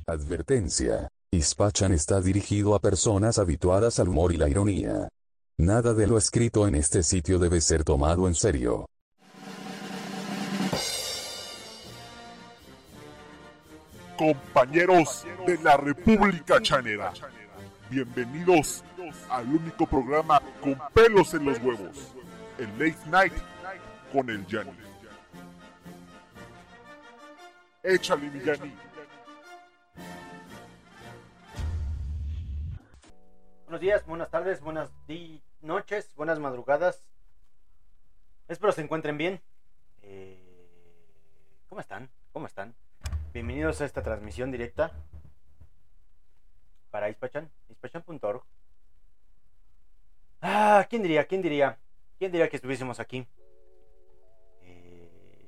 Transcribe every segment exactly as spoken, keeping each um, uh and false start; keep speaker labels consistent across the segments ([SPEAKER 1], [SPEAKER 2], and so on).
[SPEAKER 1] Advertencia. Ispachan está dirigido a personas habituadas al humor y la ironía. Nada de lo escrito en este sitio debe ser tomado en serio.
[SPEAKER 2] Compañeros de la República Chanera, bienvenidos al único programa con pelos en los huevos, el Late Night con el Yanni. Échale, mi Yanni.
[SPEAKER 3] Buenos días, buenas tardes, buenas di- noches, buenas madrugadas. Espero se encuentren bien. Eh, ¿Cómo están? ¿Cómo están? Bienvenidos a esta transmisión directa para Ispachan, ispachan punto org. Ah, ¿quién diría? ¿Quién diría? ¿Quién diría que estuviésemos aquí? Eh...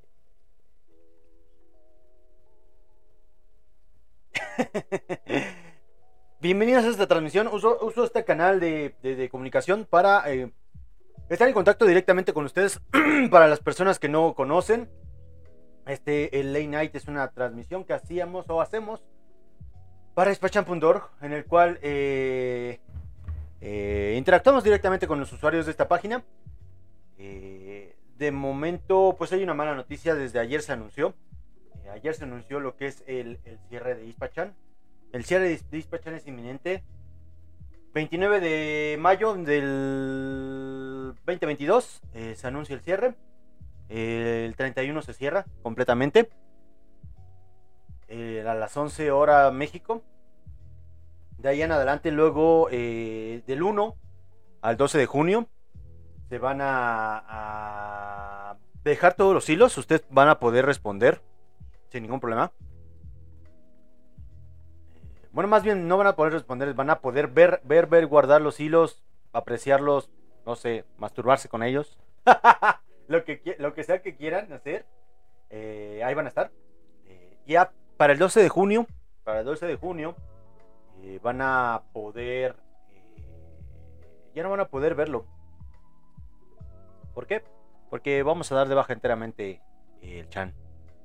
[SPEAKER 3] Bienvenidos a esta transmisión. Uso, uso este canal de, de, de comunicación para eh, estar en contacto directamente con ustedes. Para las personas que no conocen, este, el Late Night es una transmisión que hacíamos o hacemos para ispachan punto org, en el cual eh, eh, interactuamos directamente con los usuarios de esta página. Eh, de momento, pues hay una mala noticia. Desde ayer se anunció. Eh, ayer se anunció lo que es el, el cierre de Ispachan. El cierre de Ispachan es inminente. veintinueve de mayo del veinte veintidós eh, se anuncia el cierre. El treinta y uno se cierra completamente. Eh, a las once hora México. De ahí en adelante, luego eh, del uno al doce de junio se van a, a dejar todos los hilos. Ustedes van a poder responder sin ningún problema. Bueno, más bien no van a poder responder, van a poder ver, ver, ver, guardar los hilos, apreciarlos, no sé, masturbarse con ellos. lo, que, lo que sea que quieran hacer, eh, ahí van a estar. Eh, ya para el doce de junio, para el doce de junio, eh, van a poder, eh, ya no van a poder verlo. ¿Por qué? Porque vamos a dar de baja enteramente eh, el chan.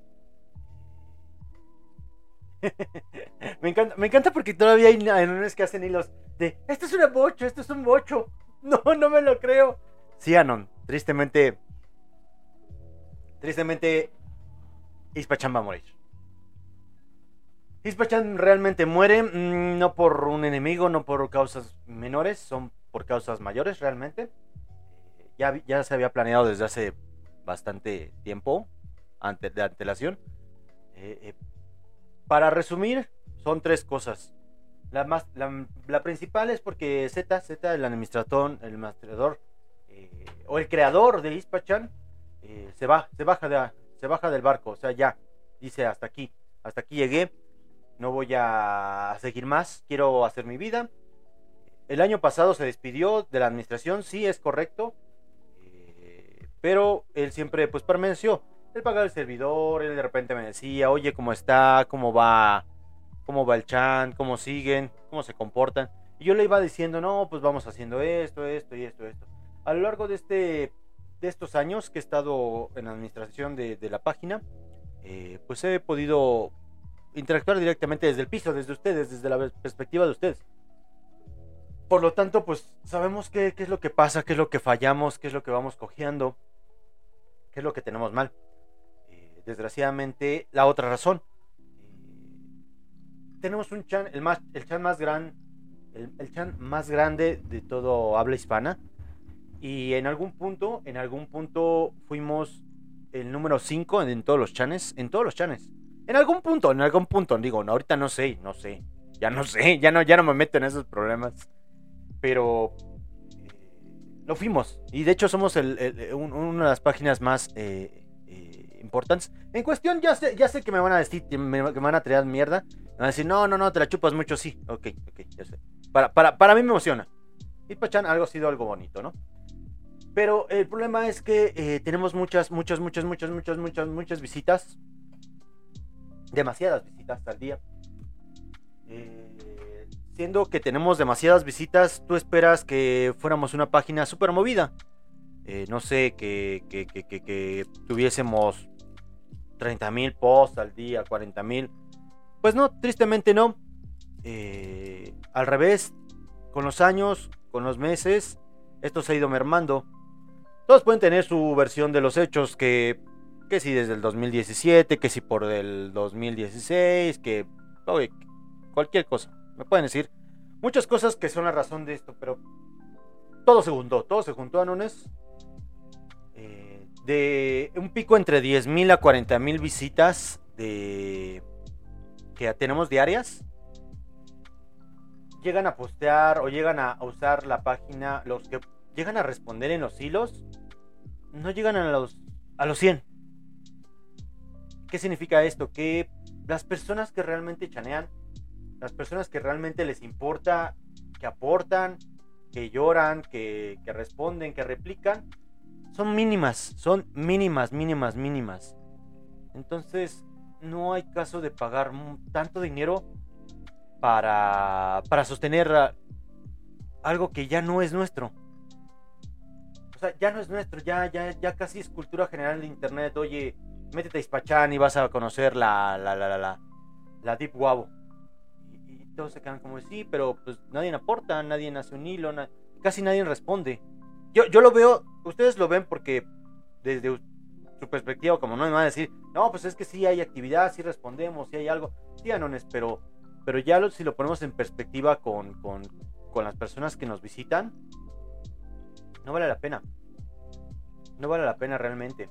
[SPEAKER 3] me encanta, me encanta porque todavía hay anones que hacen hilos de esto es un bocho, esto es un bocho. No, no me lo creo. Sí, Anon, tristemente, tristemente, Ispachan va a morir. Ispachan realmente muere, mmm, no por un enemigo, no por causas menores, son por causas mayores realmente. Eh, ya, ya se había planeado desde hace bastante tiempo, ante, de antelación. Eh, eh, Para resumir, son tres cosas. La, más, la, la principal es porque Z, Z, el administrador, el administrador eh, o el creador de Ispachan, eh, se, va, se, baja de, se baja del barco. O sea, ya, dice hasta aquí, hasta aquí llegué, no voy a seguir más, quiero hacer mi vida. El año pasado se despidió de la administración, sí, es correcto, eh, pero él siempre pues permaneció. Él pagaba el servidor, él de repente me decía, oye, ¿cómo está? ¿Cómo va? ¿Cómo va el chan? ¿Cómo siguen? ¿Cómo se comportan? Y yo le iba diciendo, no, pues vamos haciendo esto, esto y esto, esto. A lo largo de, este, de estos años que he estado en la administración de, de la página, eh, pues he podido interactuar directamente desde el piso, desde ustedes, desde la perspectiva de ustedes. Por lo tanto, pues sabemos qué, qué es lo que pasa, qué es lo que fallamos, qué es lo que vamos cojeando, qué es lo que tenemos mal. Desgraciadamente, la otra razón, eh, tenemos un chan, el, más, el chan más gran, el, el chan más grande de todo habla hispana, y en algún punto, en algún punto fuimos el número cinco en, en todos los chanes, en todos los chanes, en algún punto, en algún punto, digo, no, ahorita no sé, no sé, ya no sé, ya no, ya no me meto en esos problemas, pero eh, lo fuimos, y de hecho somos el, el, un, una de las páginas más eh, importantes. En cuestión, ya sé, ya sé que me van a decir, que me, que me van a tirar mierda. Me van a decir, no, no, no, te la chupas mucho, sí. Ok, ok, ya sé. Para, para, para mí me emociona. Ispachan algo ha sido algo bonito, ¿no? Pero el problema es que eh, tenemos muchas, muchas, muchas, muchas, muchas, muchas, muchas visitas. Demasiadas visitas al día. Eh, siendo que tenemos demasiadas visitas, tú esperas que fuéramos una página súper movida. Eh, no sé, que, que, que, que, que tuviésemos treinta mil posts al día, cuarenta mil. pues no, tristemente no. Eh, al revés, con los años, con los meses, esto se ha ido mermando. Todos pueden tener su versión de los hechos, que, que si desde el dos mil diecisiete, que si por el dos mil dieciséis, que oye, cualquier cosa. Me pueden decir muchas cosas que son la razón de esto, pero todo se juntó, todo se juntó, Anones. Eh, de un pico entre diez mil a cuarenta mil visitas de que tenemos diarias, llegan a postear o llegan a usar la página, los que llegan a responder en los hilos, no llegan a los, a los cien. ¿Qué significa esto? Que las personas que realmente chanean, las personas que realmente les importa, que aportan, que lloran, que, que responden, que replican, son mínimas, son mínimas, mínimas, mínimas. Entonces, no hay caso de pagar tanto dinero para, para sostener algo que ya no es nuestro. O sea, ya no es nuestro, ya, ya, ya casi es cultura general de internet. Oye, métete a Ispachán y vas a conocer la, la, la, la, la, la Deep Wabo. Y, y todos se quedan como, sí, pero pues nadie aporta, nadie hace un hilo, na, casi nadie responde. Yo, yo lo veo, ustedes lo ven porque desde su perspectiva, como no me van a decir, no, pues es que sí hay actividad, sí respondemos, sí hay algo, sí, Anones, pero, pero ya lo, si lo ponemos en perspectiva con, con, con las personas que nos visitan, no vale la pena. No vale la pena realmente.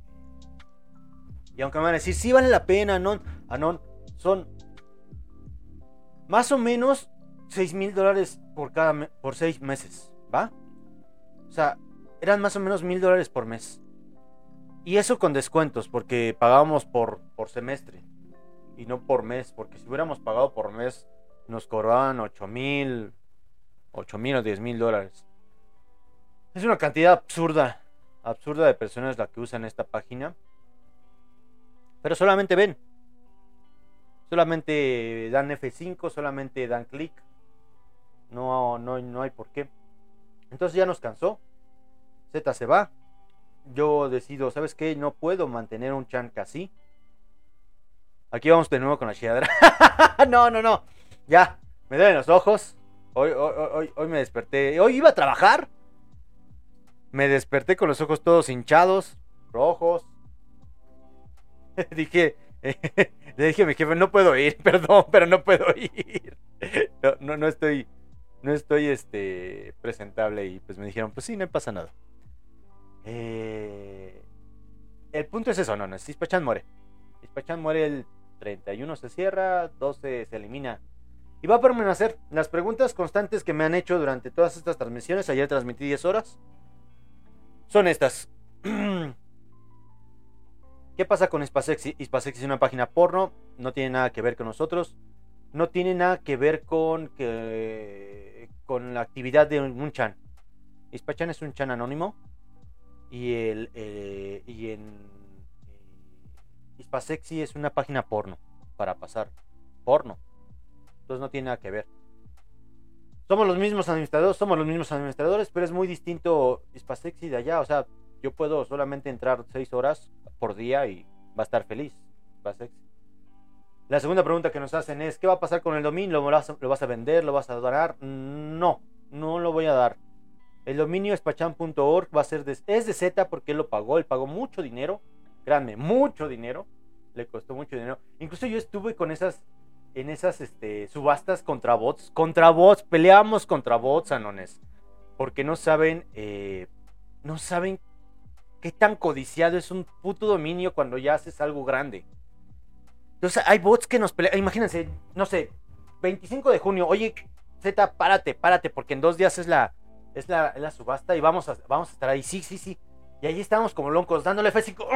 [SPEAKER 3] Y aunque me van a decir, sí vale la pena, Anon, Anon, son más o menos seis mil dólares por cada me por seis meses, ¿va? O sea, eran más o menos mil dólares por mes. Y eso con descuentos, porque pagábamos por, por semestre y no por mes, porque si hubiéramos pagado por mes nos cobraban ocho mil, ocho mil o diez mil dólares. Es una cantidad absurda, absurda de personas la que usan esta página. Pero solamente ven. Solamente dan F cinco, solamente dan clic. No, no, no hay por qué. Entonces ya nos cansó. Z se va. Yo decido, ¿sabes qué? No puedo mantener un chanca así. Aquí vamos de nuevo con la chilladera. No, no, no. Ya, me duelen los ojos. Hoy, hoy, hoy, hoy me desperté. Hoy iba a trabajar. Me desperté con los ojos todos hinchados, rojos. Dije, eh, le dije a mi jefe, no puedo ir, perdón, pero no puedo ir. No, no, no estoy, no estoy este, presentable. Y pues me dijeron, pues sí, no pasa nada. Eh, el punto es eso, no, no, Ispachán muere. Ispachán muere el treinta y uno, se cierra, doce se elimina. Y va a permanecer. Las preguntas constantes que me han hecho durante todas estas transmisiones, ayer transmití diez horas, son estas. ¿Qué pasa con Ispasexy? Ispasexy es una página porno, no tiene nada que ver con nosotros, no tiene nada que ver con, que, con la actividad de un chan. Ispachán es un chan anónimo y, el, eh, y en eh, Ispasexy es una página porno para pasar porno. Entonces no tiene nada que ver. Somos los mismos administradores, somos los mismos administradores, pero es muy distinto Ispasexy de allá. O sea, yo puedo solamente entrar seis horas por día y va a estar feliz. Ispasexy. La segunda pregunta que nos hacen es, ¿qué va a pasar con el dominio? ¿Lo vas a, lo vas a vender? ¿Lo vas a donar? No, no lo voy a dar. El dominio ispachán punto org va a ser de, es de Z porque él lo pagó, él pagó mucho dinero, créanme, mucho dinero, le costó mucho dinero. Incluso yo estuve con esas en esas este, subastas contra bots. Contra bots, peleamos contra bots, Anones. Porque no saben, eh, no saben qué tan codiciado es un puto dominio cuando ya haces algo grande. Entonces hay bots que nos pelean. Imagínense, no sé, veinticinco de junio. Oye, Z, párate, párate, porque en dos días es la, es la, es la subasta y vamos a, vamos a estar ahí. Sí, sí, sí. Y ahí estábamos como locos, dándole F cinco.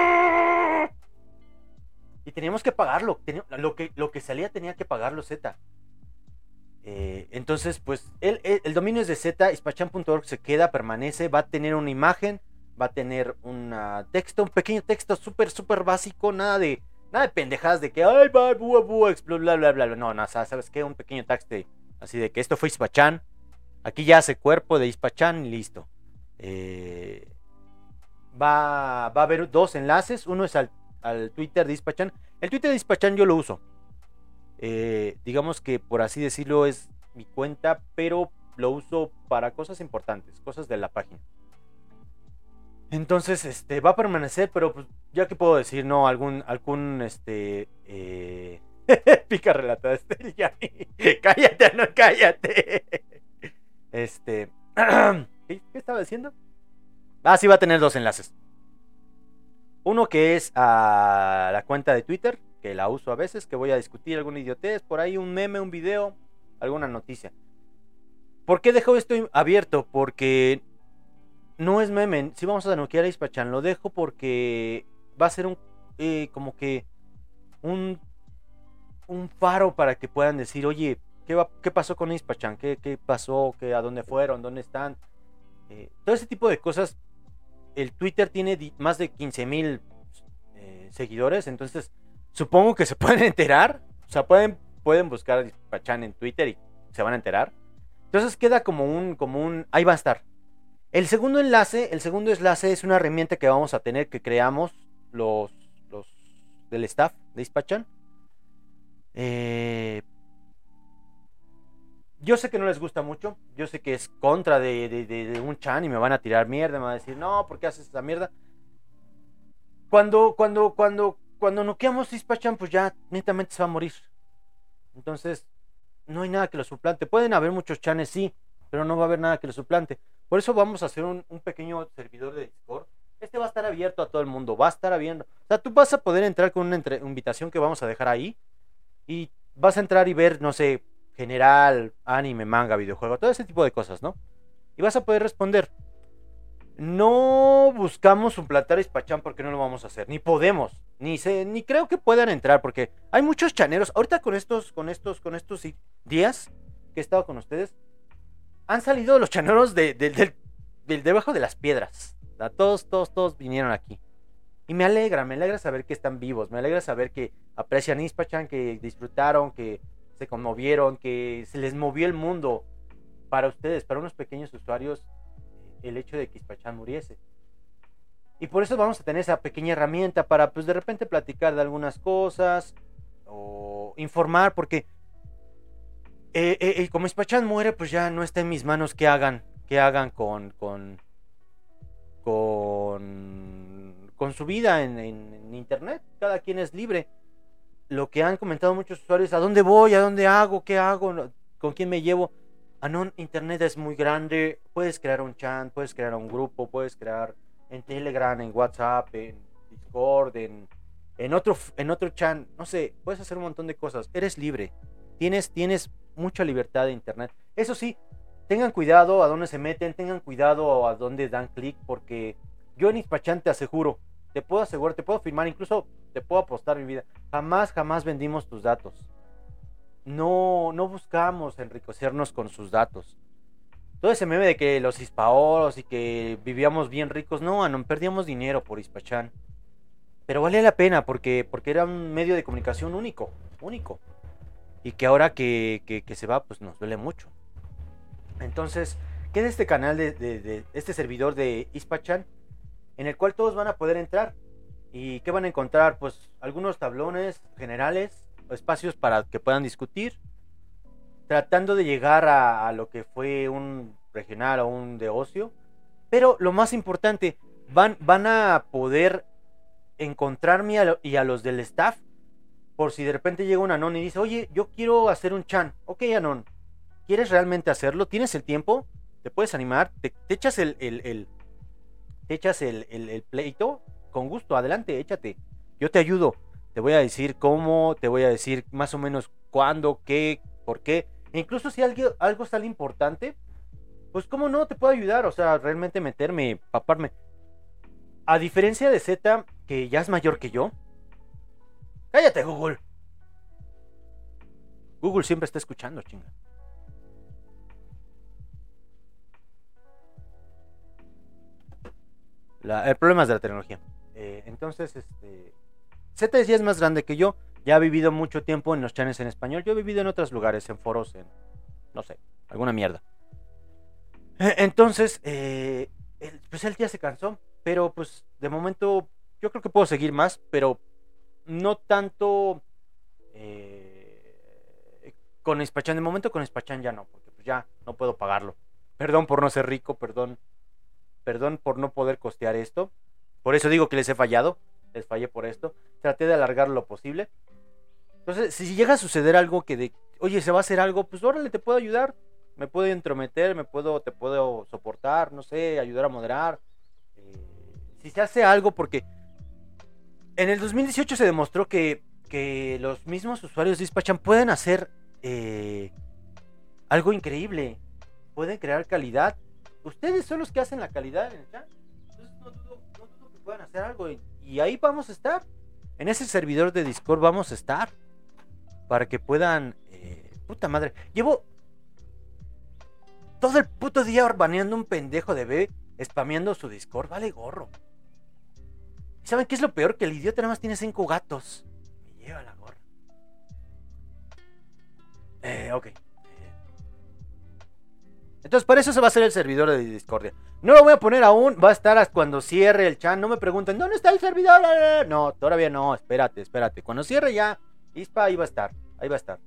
[SPEAKER 3] Y teníamos que pagarlo. Teníamos, lo, que, lo que salía tenía que pagarlo Z. Eh, entonces, pues, el, el, el dominio es de Z. Ispachán punto org se queda, permanece. Va a tener una imagen. Va a tener un texto, un pequeño texto súper, súper básico. Nada de nada de pendejadas de que, ay, va, bua, bua, bla, bla, bla, bla. No, no, ¿sabes qué? Un pequeño texto así de que esto fue Ispachán. Aquí ya hace cuerpo de Ispachán y listo. Eh, va, va a haber dos enlaces. Uno es al al Twitter de Ispachán. El Twitter de Ispachán yo lo uso. Eh, digamos que por así decirlo es mi cuenta, pero lo uso para cosas importantes, cosas de la página. Entonces, este, va a permanecer, pero pues, ya que puedo decir, no, algún, algún, este, eh... pica relatada, este, ya, cállate, no, cállate. Este, ¿qué, ¿qué estaba diciendo? Ah, sí, va a tener dos enlaces. Uno que es a la cuenta de Twitter, que la uso a veces, que voy a discutir alguna idiotez, por ahí un meme, un video, alguna noticia. ¿Por qué dejo esto abierto? Porque no es meme, si vamos a noquear a Ispachan, lo dejo porque va a ser un, eh, como que, un, un faro para que puedan decir, oye, ¿qué, va, qué pasó con Ispachan? ¿Qué, ¿Qué pasó? ¿Qué, ¿A dónde fueron? ¿Dónde están? Eh, todo ese tipo de cosas. El Twitter tiene más de quince mil eh, seguidores, entonces supongo que se pueden enterar, o sea, pueden, pueden buscar a Ispachan en Twitter y se van a enterar. Entonces queda como un, como un, ahí va a estar. El segundo enlace, el segundo enlace es una herramienta que vamos a tener, que creamos los, los del staff de Ispachan. Eh, yo sé que no les gusta mucho, yo sé que es contra de, de, de, de un chan y me van a tirar mierda, me van a decir, no, ¿por qué haces esa mierda? Cuando, cuando, cuando, cuando noqueamos Ispachan, pues ya netamente se va a morir. Entonces, no hay nada que lo suplante. Pueden haber muchos chanes, sí, pero no va a haber nada que lo suplante. Por eso vamos a hacer un, un pequeño servidor de Discord. Este va a estar abierto a todo el mundo, va a estar abierto. O sea, tú vas a poder entrar con una entre, invitación que vamos a dejar ahí. Y vas a entrar y ver, no sé, general, anime, manga, videojuego, todo ese tipo de cosas, ¿no? Y vas a poder responder. No buscamos suplantar a Ispachan porque no lo vamos a hacer, ni podemos, ni sé, ni creo que puedan entrar porque hay muchos chaneros. Ahorita con estos, con estos, con estos días que he estado con ustedes, han salido los chaneros de, de, de, de debajo de las piedras. O sea, todos, todos, todos vinieron aquí. Y me alegra, me alegra saber que están vivos, me alegra saber que aprecian Ispachan, que disfrutaron, que se conmovieron, que se les movió el mundo para ustedes, para unos pequeños usuarios, el hecho de que Ispachan muriese. Y por eso vamos a tener esa pequeña herramienta para, pues, de repente platicar de algunas cosas o informar, porque eh, eh, como Ispachan muere, pues ya no está en mis manos que hagan, que hagan con, con, con, con su vida en, en, en internet. Cada quien es libre. Lo que han comentado muchos usuarios, ¿a dónde voy? ¿A dónde hago? ¿Qué hago? ¿Con quién me llevo? Anon, internet es muy grande, puedes crear un chat, puedes crear un grupo, puedes crear en Telegram, en WhatsApp, en Discord, en, en otro en otro chat, no sé, puedes hacer un montón de cosas, eres libre, tienes, tienes mucha libertad de internet. Eso sí, tengan cuidado a dónde se meten, tengan cuidado a dónde dan clic, porque yo en Ispachan te aseguro, te puedo asegurar, te puedo firmar, incluso te puedo apostar mi vida, jamás, jamás vendimos tus datos. No, no buscamos enriquecernos con sus datos. Todo ese meme de que los hispaoros y que vivíamos bien ricos, no, no perdíamos dinero por Ispachan. Pero valía la pena porque, porque era un medio de comunicación único, único. Y que ahora que, que, que se va, pues nos duele mucho. Entonces, queda este canal de, de, de este servidor de Ispachan, en el cual todos van a poder entrar. ¿Y qué van a encontrar? Pues algunos tablones generales, espacios para que puedan discutir, tratando de llegar a, a lo que fue un regional o un de ocio. Pero lo más importante, van, van a poder encontrarme a lo, y a los del staff, por si de repente llega un Anon y dice, oye, yo quiero hacer un chan. Ok, Anon, ¿quieres realmente hacerlo? ¿Tienes el tiempo? ¿Te puedes animar? ¿Te, te echas el, el, el te echas el, el, el pleito? Con gusto, adelante, échate. Yo te ayudo. Te voy a decir cómo, te voy a decir más o menos cuándo, qué, por qué. E incluso si algo, algo sale importante, pues cómo no, te puedo ayudar. O sea, realmente meterme, paparme. A diferencia de Z, que ya es mayor que yo. ¡Cállate, Google! Google siempre está escuchando, chinga. La, el problema es de la tecnología. Eh, entonces, este... Z ya es más grande que yo. Ya ha vivido mucho tiempo en los channels en español. Yo he vivido en otros lugares, en foros, en... no sé, alguna mierda. Eh, entonces, eh, él, pues él ya se cansó. Pero pues, de momento, yo creo que puedo seguir más. Pero no tanto... Eh, con Spachan, de momento con Spachan ya no, porque pues ya no puedo pagarlo. Perdón por no ser rico, perdón, perdón por no poder costear esto. Por eso digo que les he fallado, les fallé por esto. Traté de alargar lo posible. Entonces, si llega a suceder algo que de, oye, se va a hacer algo, pues órale, te puedo ayudar. Me puedo entrometer, me puedo, te puedo soportar, no sé, ayudar a moderar. Eh, si se hace algo, porque en el dos mil dieciocho se demostró que, que los mismos usuarios de Spachan pueden hacer eh, algo increíble. Pueden crear calidad. Ustedes son los que hacen la calidad en el chat. Entonces no dudo, no dudo que puedan hacer algo. Y, y ahí vamos a estar. En ese servidor de Discord vamos a estar. Para que puedan... Eh, puta madre. Llevo todo el puto día baneando un pendejo de bebé, spameando su Discord. Vale gorro. ¿Y saben qué es lo peor? Que el idiota nada más tiene cinco gatos. Me lleva la gorra. Eh, ok. Entonces, para eso se va a hacer el servidor de Discordia. No lo voy a poner aún, va a estar hasta cuando cierre el chat. No me pregunten, ¿dónde está el servidor? No, todavía no, espérate, espérate. Cuando cierre ya, Ispa, ahí va a estar, ahí va a estar.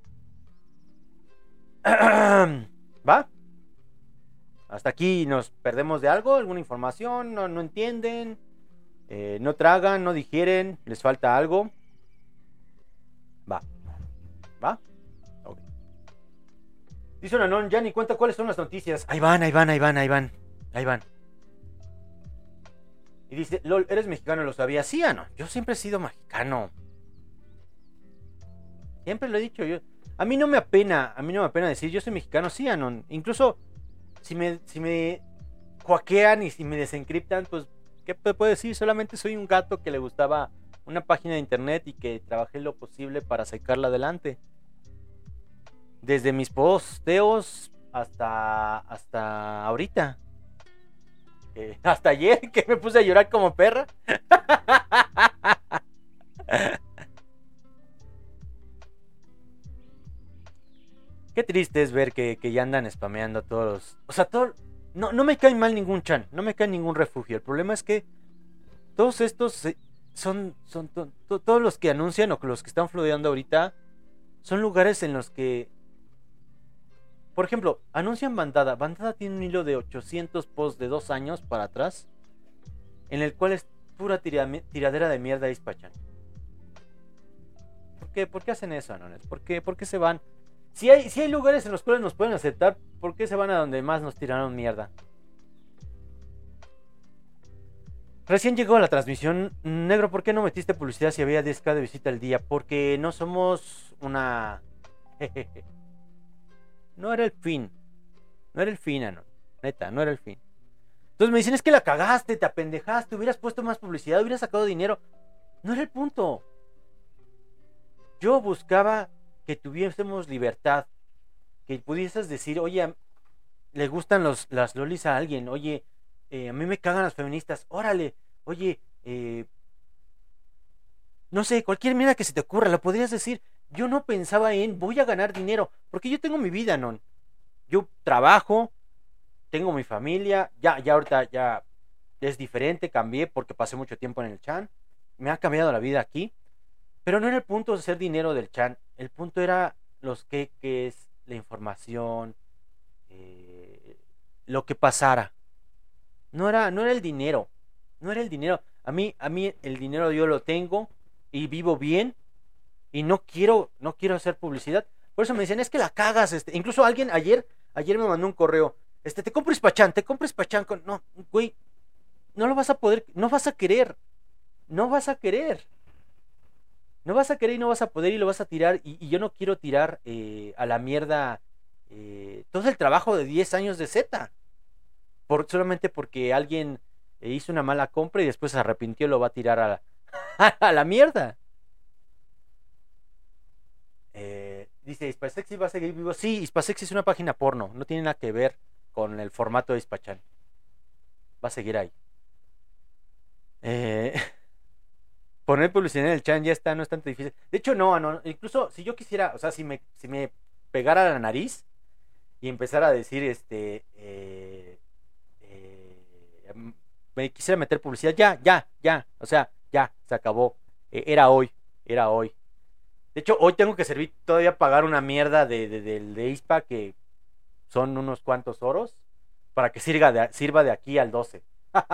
[SPEAKER 3] ¿Va? Hasta aquí nos perdemos de algo, alguna información, no, no entienden, eh, no tragan, no digieren, les falta algo. Va, va. Dice un anón, ya ni cuenta cuáles son las noticias. Ahí van, ahí van, ahí van, ahí van. Ahí van. Y dice, LOL, ¿eres mexicano? ¿Lo sabía? Sí, Anon. Yo siempre he sido mexicano. Siempre lo he dicho yo. A mí no me apena, a mí no me apena decir yo soy mexicano, sí, Anon. Incluso si me, si me hackean y si me desencriptan, pues, ¿qué puedo decir? Solamente soy un gato que le gustaba una página de internet y que trabajé lo posible para sacarla adelante. Desde mis posteos hasta, hasta ahorita. Eh, hasta ayer que me puse a llorar como perra. Qué triste es ver que, que ya andan spameando a todos los... O sea, todo... No, no me cae mal ningún chan, no me cae ningún refugio. El problema es que todos estos son, son to, to, todos los que anuncian o los que están flodeando ahorita son lugares en los que... Por ejemplo, anuncian Bandada. Bandada tiene un hilo de ochocientos posts de dos años para atrás, en el cual es pura tira, tiradera de mierda y Spachan. ¿Por qué? ¿Por qué hacen eso, Anones? ¿Por qué? ¿Por qué se van? Si hay, si hay lugares en los cuales nos pueden aceptar, ¿por qué se van a donde más nos tiraron mierda? Recién llegó a la transmisión. Negro, ¿por qué no metiste publicidad si había diez mil de visita al día? Porque no somos una... No era el fin. No era el fin, Anon. Neta, no era el fin. Entonces me dicen, es que la cagaste, te apendejaste, hubieras puesto más publicidad, hubieras sacado dinero. No era el punto. Yo buscaba que tuviésemos libertad. Que pudieses decir, oye, le gustan los, las lolis a alguien. Oye, eh, a mí me cagan las feministas. Órale, oye, eh, no sé, cualquier mierda que se te ocurra, lo podrías decir. Yo no pensaba en voy a ganar dinero, porque yo tengo mi vida, ¿no? Yo trabajo, tengo mi familia, ya, ya ahorita ya es diferente, cambié porque pasé mucho tiempo en el chan, me ha cambiado la vida aquí, pero no era el punto de hacer dinero del chan, el punto era los queques, la información, eh, lo que pasara. No era, no era el dinero, no era el dinero. A mí, a mí el dinero yo lo tengo y vivo bien. Y no quiero, no quiero hacer publicidad. Por eso me dicen, es que la cagas. Este. Incluso alguien ayer, ayer me mandó un correo. Este, te compro Spachan, te compro Spachan con. No, güey. No lo vas a poder, no vas a querer. No vas a querer. No vas a querer y no vas a poder y lo vas a tirar. Y, y yo no quiero tirar eh, a la mierda eh, todo el trabajo de diez años de Z. Por, solamente porque alguien eh, hizo una mala compra y después se arrepintió y lo va a tirar a la, a la mierda. Eh, dice, Hispasexy va a seguir vivo. Sí, Hispasexy es una página porno. No tiene nada que ver con el formato de Hispachan. Va a seguir ahí. Eh, poner publicidad en el chat ya está, no es tan difícil. De hecho, no, no. Incluso si yo quisiera, o sea, si me, si me pegara la nariz y empezara a decir, este, eh, eh, me quisiera meter publicidad, ya, ya, ya. O sea, ya, se acabó. Eh, era hoy, era hoy. De hecho, hoy tengo que servir todavía pagar una mierda de, de, de, de I S P A que son unos cuantos oros para que sirva de, sirva de aquí al doce.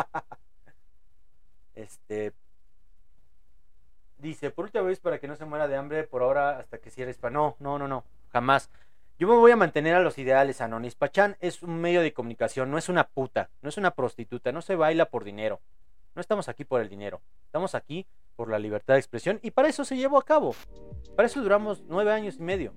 [SPEAKER 3] Este dice, por última vez para que no se muera de hambre por ahora hasta que cierre I S P A. No, no, no, no, jamás. Yo me voy a mantener a los ideales, Anon. Ispachan es un medio de comunicación, no es una puta, no es una prostituta, no se baila por dinero. No estamos aquí por el dinero, estamos aquí por la libertad de expresión y para eso se llevó a cabo. Para eso duramos nueve años y medio.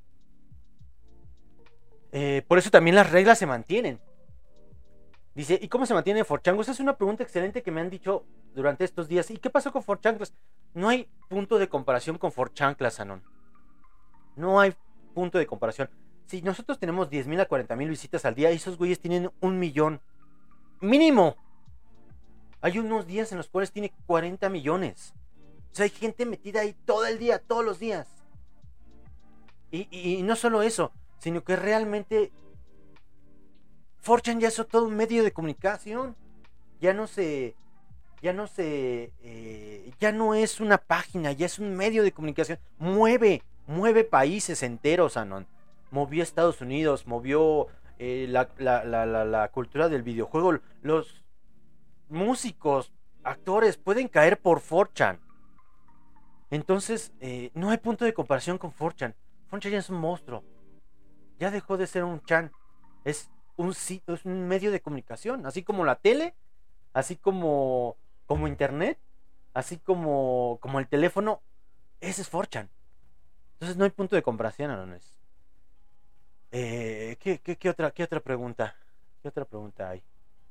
[SPEAKER 3] Eh, por eso también las reglas se mantienen. Dice, ¿y cómo se mantiene cuatro chan? Esa es una pregunta excelente que me han dicho durante estos días. ¿Y qué pasó con cuatro chanclas? No hay punto de comparación con cuatro chanclas, Anon. No hay punto de comparación. Si nosotros tenemos diez mil a cuarenta mil visitas al día, esos güeyes tienen un millón. Mínimo. Hay unos días en los cuales tiene cuarenta millones. O sea, hay gente metida ahí todo el día, todos los días. Y, y, y no solo eso, sino que realmente cuatro chan ya es todo un medio de comunicación. Ya no se... Ya no se... Eh, ya no es una página, ya es un medio de comunicación. Mueve, mueve países enteros, Anon. Movió a Estados Unidos, movió eh, la, la, la, la, la cultura del videojuego. Los músicos, actores, pueden caer por cuatro chan. Entonces, eh, no hay punto de comparación con cuatro chan. cuatro chan ya es un monstruo. Ya dejó de ser un chan. Es un, es un medio de comunicación. Así como la tele, así como, como internet, así como, como el teléfono. Ese es cuatro chan. Entonces no hay punto de comparación, Alones. Eh, ¿qué, qué, qué, otra, ¿Qué otra pregunta? ¿Qué otra pregunta hay?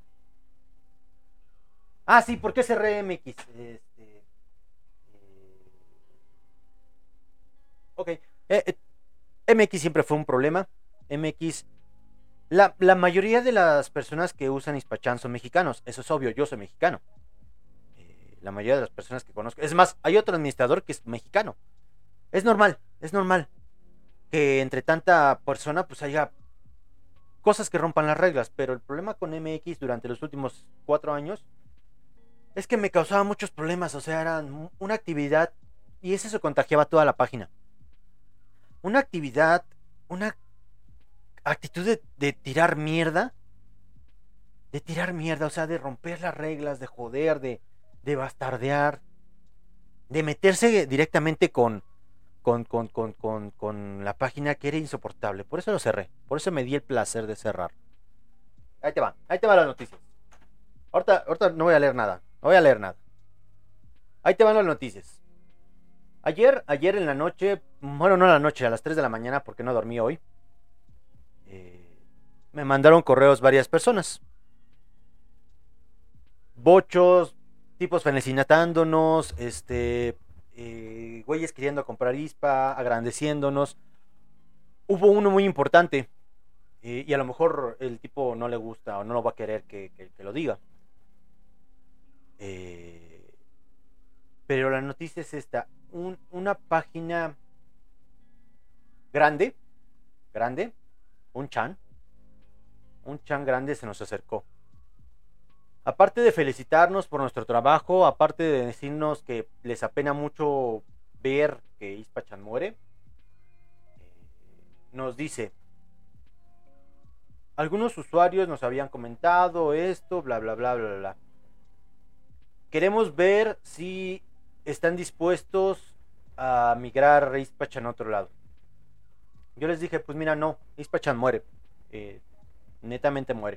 [SPEAKER 3] Ah, sí, ¿por qué cerré M X? Este, eh, ok. Eh, eh, M X siempre fue un problema. M X. La, la mayoría de las personas que usan Ispachan son mexicanos. Eso es obvio, yo soy mexicano. Eh, la mayoría de las personas que conozco. Es más, hay otro administrador que es mexicano. Es normal, es normal que entre tanta persona pues haya cosas que rompan las reglas. Pero el problema con M X durante los últimos cuatro años es que me causaba muchos problemas. O sea, era una actividad y eso se contagiaba toda la página. Una actividad, una actitud de, de tirar mierda. De tirar mierda, o sea, de romper las reglas, de joder, de, de bastardear. De meterse directamente con, con, con, con, con, con la página, que era insoportable. Por eso lo cerré. Por eso me di el placer de cerrar. Ahí te va, ahí te van las noticias. Ahorita, ahorita no voy a leer nada. No voy a leer nada. Ahí te van las noticias. Ayer, ayer en la noche, bueno, no en la noche, a las tres de la mañana, porque no dormí hoy, eh, me mandaron correos varias personas. Bochos, tipos felicitándonos, este, eh, güeyes queriendo comprar I S P A, agradeciéndonos. Hubo uno muy importante, eh, y a lo mejor el tipo no le gusta o no lo va a querer que, que, que lo diga. Eh, pero la noticia es esta. Un, una página grande, grande, un chan, un chan grande se nos acercó. Aparte de felicitarnos por nuestro trabajo, aparte de decirnos que les apena mucho ver que Ispachan muere, eh, nos dice, algunos usuarios nos habían comentado esto, bla, bla, bla, bla, bla. Queremos ver si están dispuestos a migrar a Ispachan a otro lado. Yo les dije, pues mira, no, Ispachan muere. Eh, netamente muere.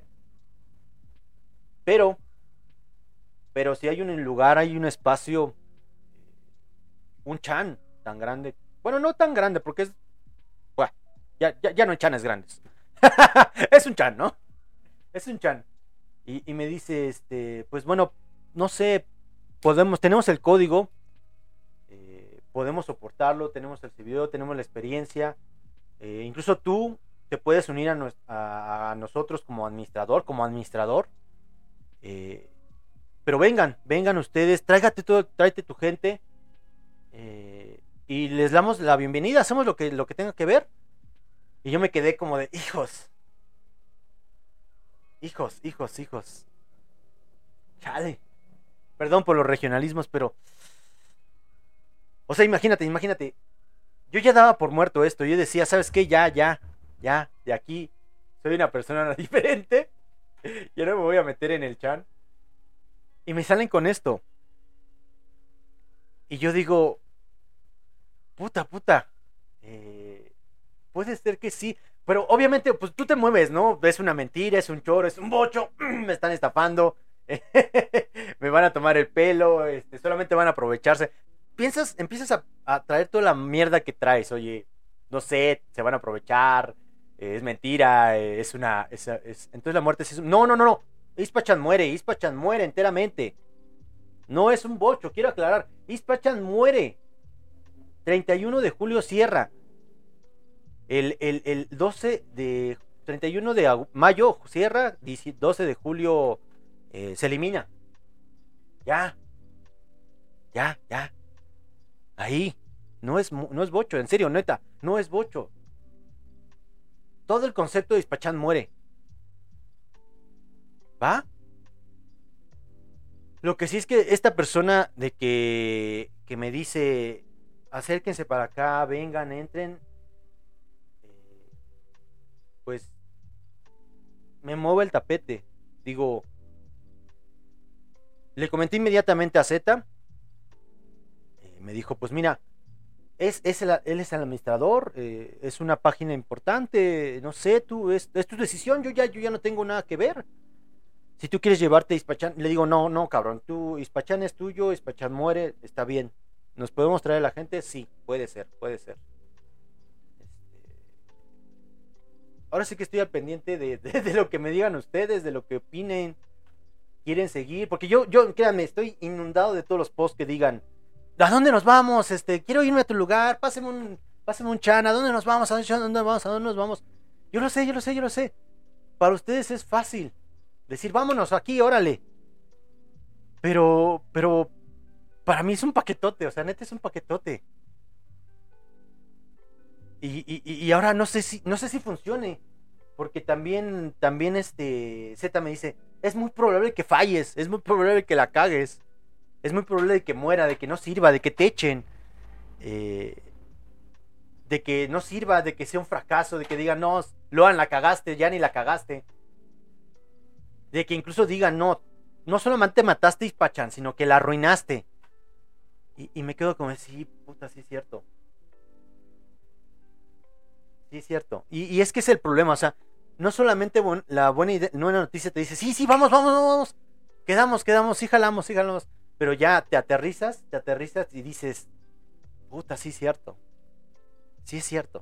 [SPEAKER 3] Pero, pero si hay un lugar, hay un espacio, un chan tan grande. Bueno, no tan grande, porque es... Bueno, ya, ya, ya no hay chanes grandes. Es un chan, ¿no? Es un chan. Y, y me dice, este, pues bueno, no sé, podemos, tenemos el código, eh, podemos soportarlo, tenemos el servidor, tenemos la experiencia, eh, incluso tú te puedes unir a, nos, a, a nosotros como administrador, como administrador, eh, pero vengan, vengan ustedes, tráigate todo, tráete tu gente, eh, y les damos la bienvenida, hacemos lo que, lo que tenga que ver. Y yo me quedé como de, hijos, hijos, hijos, hijos, chale. Perdón por los regionalismos, pero... O sea, imagínate, imagínate. yo ya daba por muerto esto. Yo decía, ¿sabes qué? Ya, ya, ya, de aquí soy una persona diferente. Ya no me voy a meter en el chan. Y me salen con esto. Y yo digo, puta, puta. Eh, puede ser que sí. Pero obviamente, pues tú te mueves, ¿no? Es una mentira, es un choro, es un bocho. Me están estafando. Me van a tomar el pelo. Este, solamente van a aprovecharse. Piensas, empiezas a, a traer toda la mierda que traes. Oye, no sé, se van a aprovechar. Eh, es mentira. Eh, es una. Es, es, entonces la muerte es. No, no, no, no. Ispachan muere. Ispachan muere enteramente. No es un bocho, quiero aclarar. Ispachan muere. treinta y uno de julio cierra. El, el, el doce de. treinta y uno de mayo cierra. doce de julio eh, se elimina. Ya. Ya, ya. Ahí. No es, no es bocho, en serio, neta. No es bocho. Todo el concepto de Ispachán muere. ¿Va? Lo que sí es que esta persona de que, que me dice, acérquense para acá, vengan, entren, eh, pues me mueve el tapete. Digo, le comenté inmediatamente a Z, eh, me dijo, pues mira, es, es el, él es el administrador, eh, es una página importante, no sé, tú, es, es tu decisión, yo ya, yo ya no tengo nada que ver. Si tú quieres llevarte a Ispachán, le digo, no, no, cabrón, tú, Ispachán es tuyo, Ispachán muere, está bien. ¿Nos podemos traer a la gente? Sí, puede ser, puede ser. Este... Ahora sí que estoy al pendiente de, de, de lo que me digan ustedes, de lo que opinen, quieren seguir, porque yo, yo, créanme, estoy inundado de todos los posts que digan, ¿a dónde nos vamos? Este, quiero irme a tu lugar, páseme un, páseme un chan, ¿a dónde nos vamos? ¿A dónde nos vamos? ¿A dónde nos vamos? Yo lo sé, yo lo sé, yo lo sé. Para ustedes es fácil decir, vámonos aquí, órale. Pero, pero, para mí es un paquetote, o sea, neta es un paquetote. Y, y, y ahora no sé si, no sé si funcione. Porque también, también este Z me dice, es muy probable que falles, es muy probable que la cagues, es muy probable de que muera, de que no sirva, de que te echen, eh, de que no sirva, de que sea un fracaso, de que digan, no, Loan, la cagaste, ya ni la cagaste. De que incluso digan, no, no solamente mataste a Ispachán, sino que la arruinaste. Y, y me quedo como, sí, puta, sí es cierto. Sí es cierto. Y, y es que es el problema, o sea, no solamente bon, la buena idea, no una noticia te dice, sí, sí, vamos, vamos, vamos, quedamos, quedamos, sí jalamos, sí jalamos. Pero ya te aterrizas, te aterrizas y dices, puta, sí es cierto. Sí es cierto.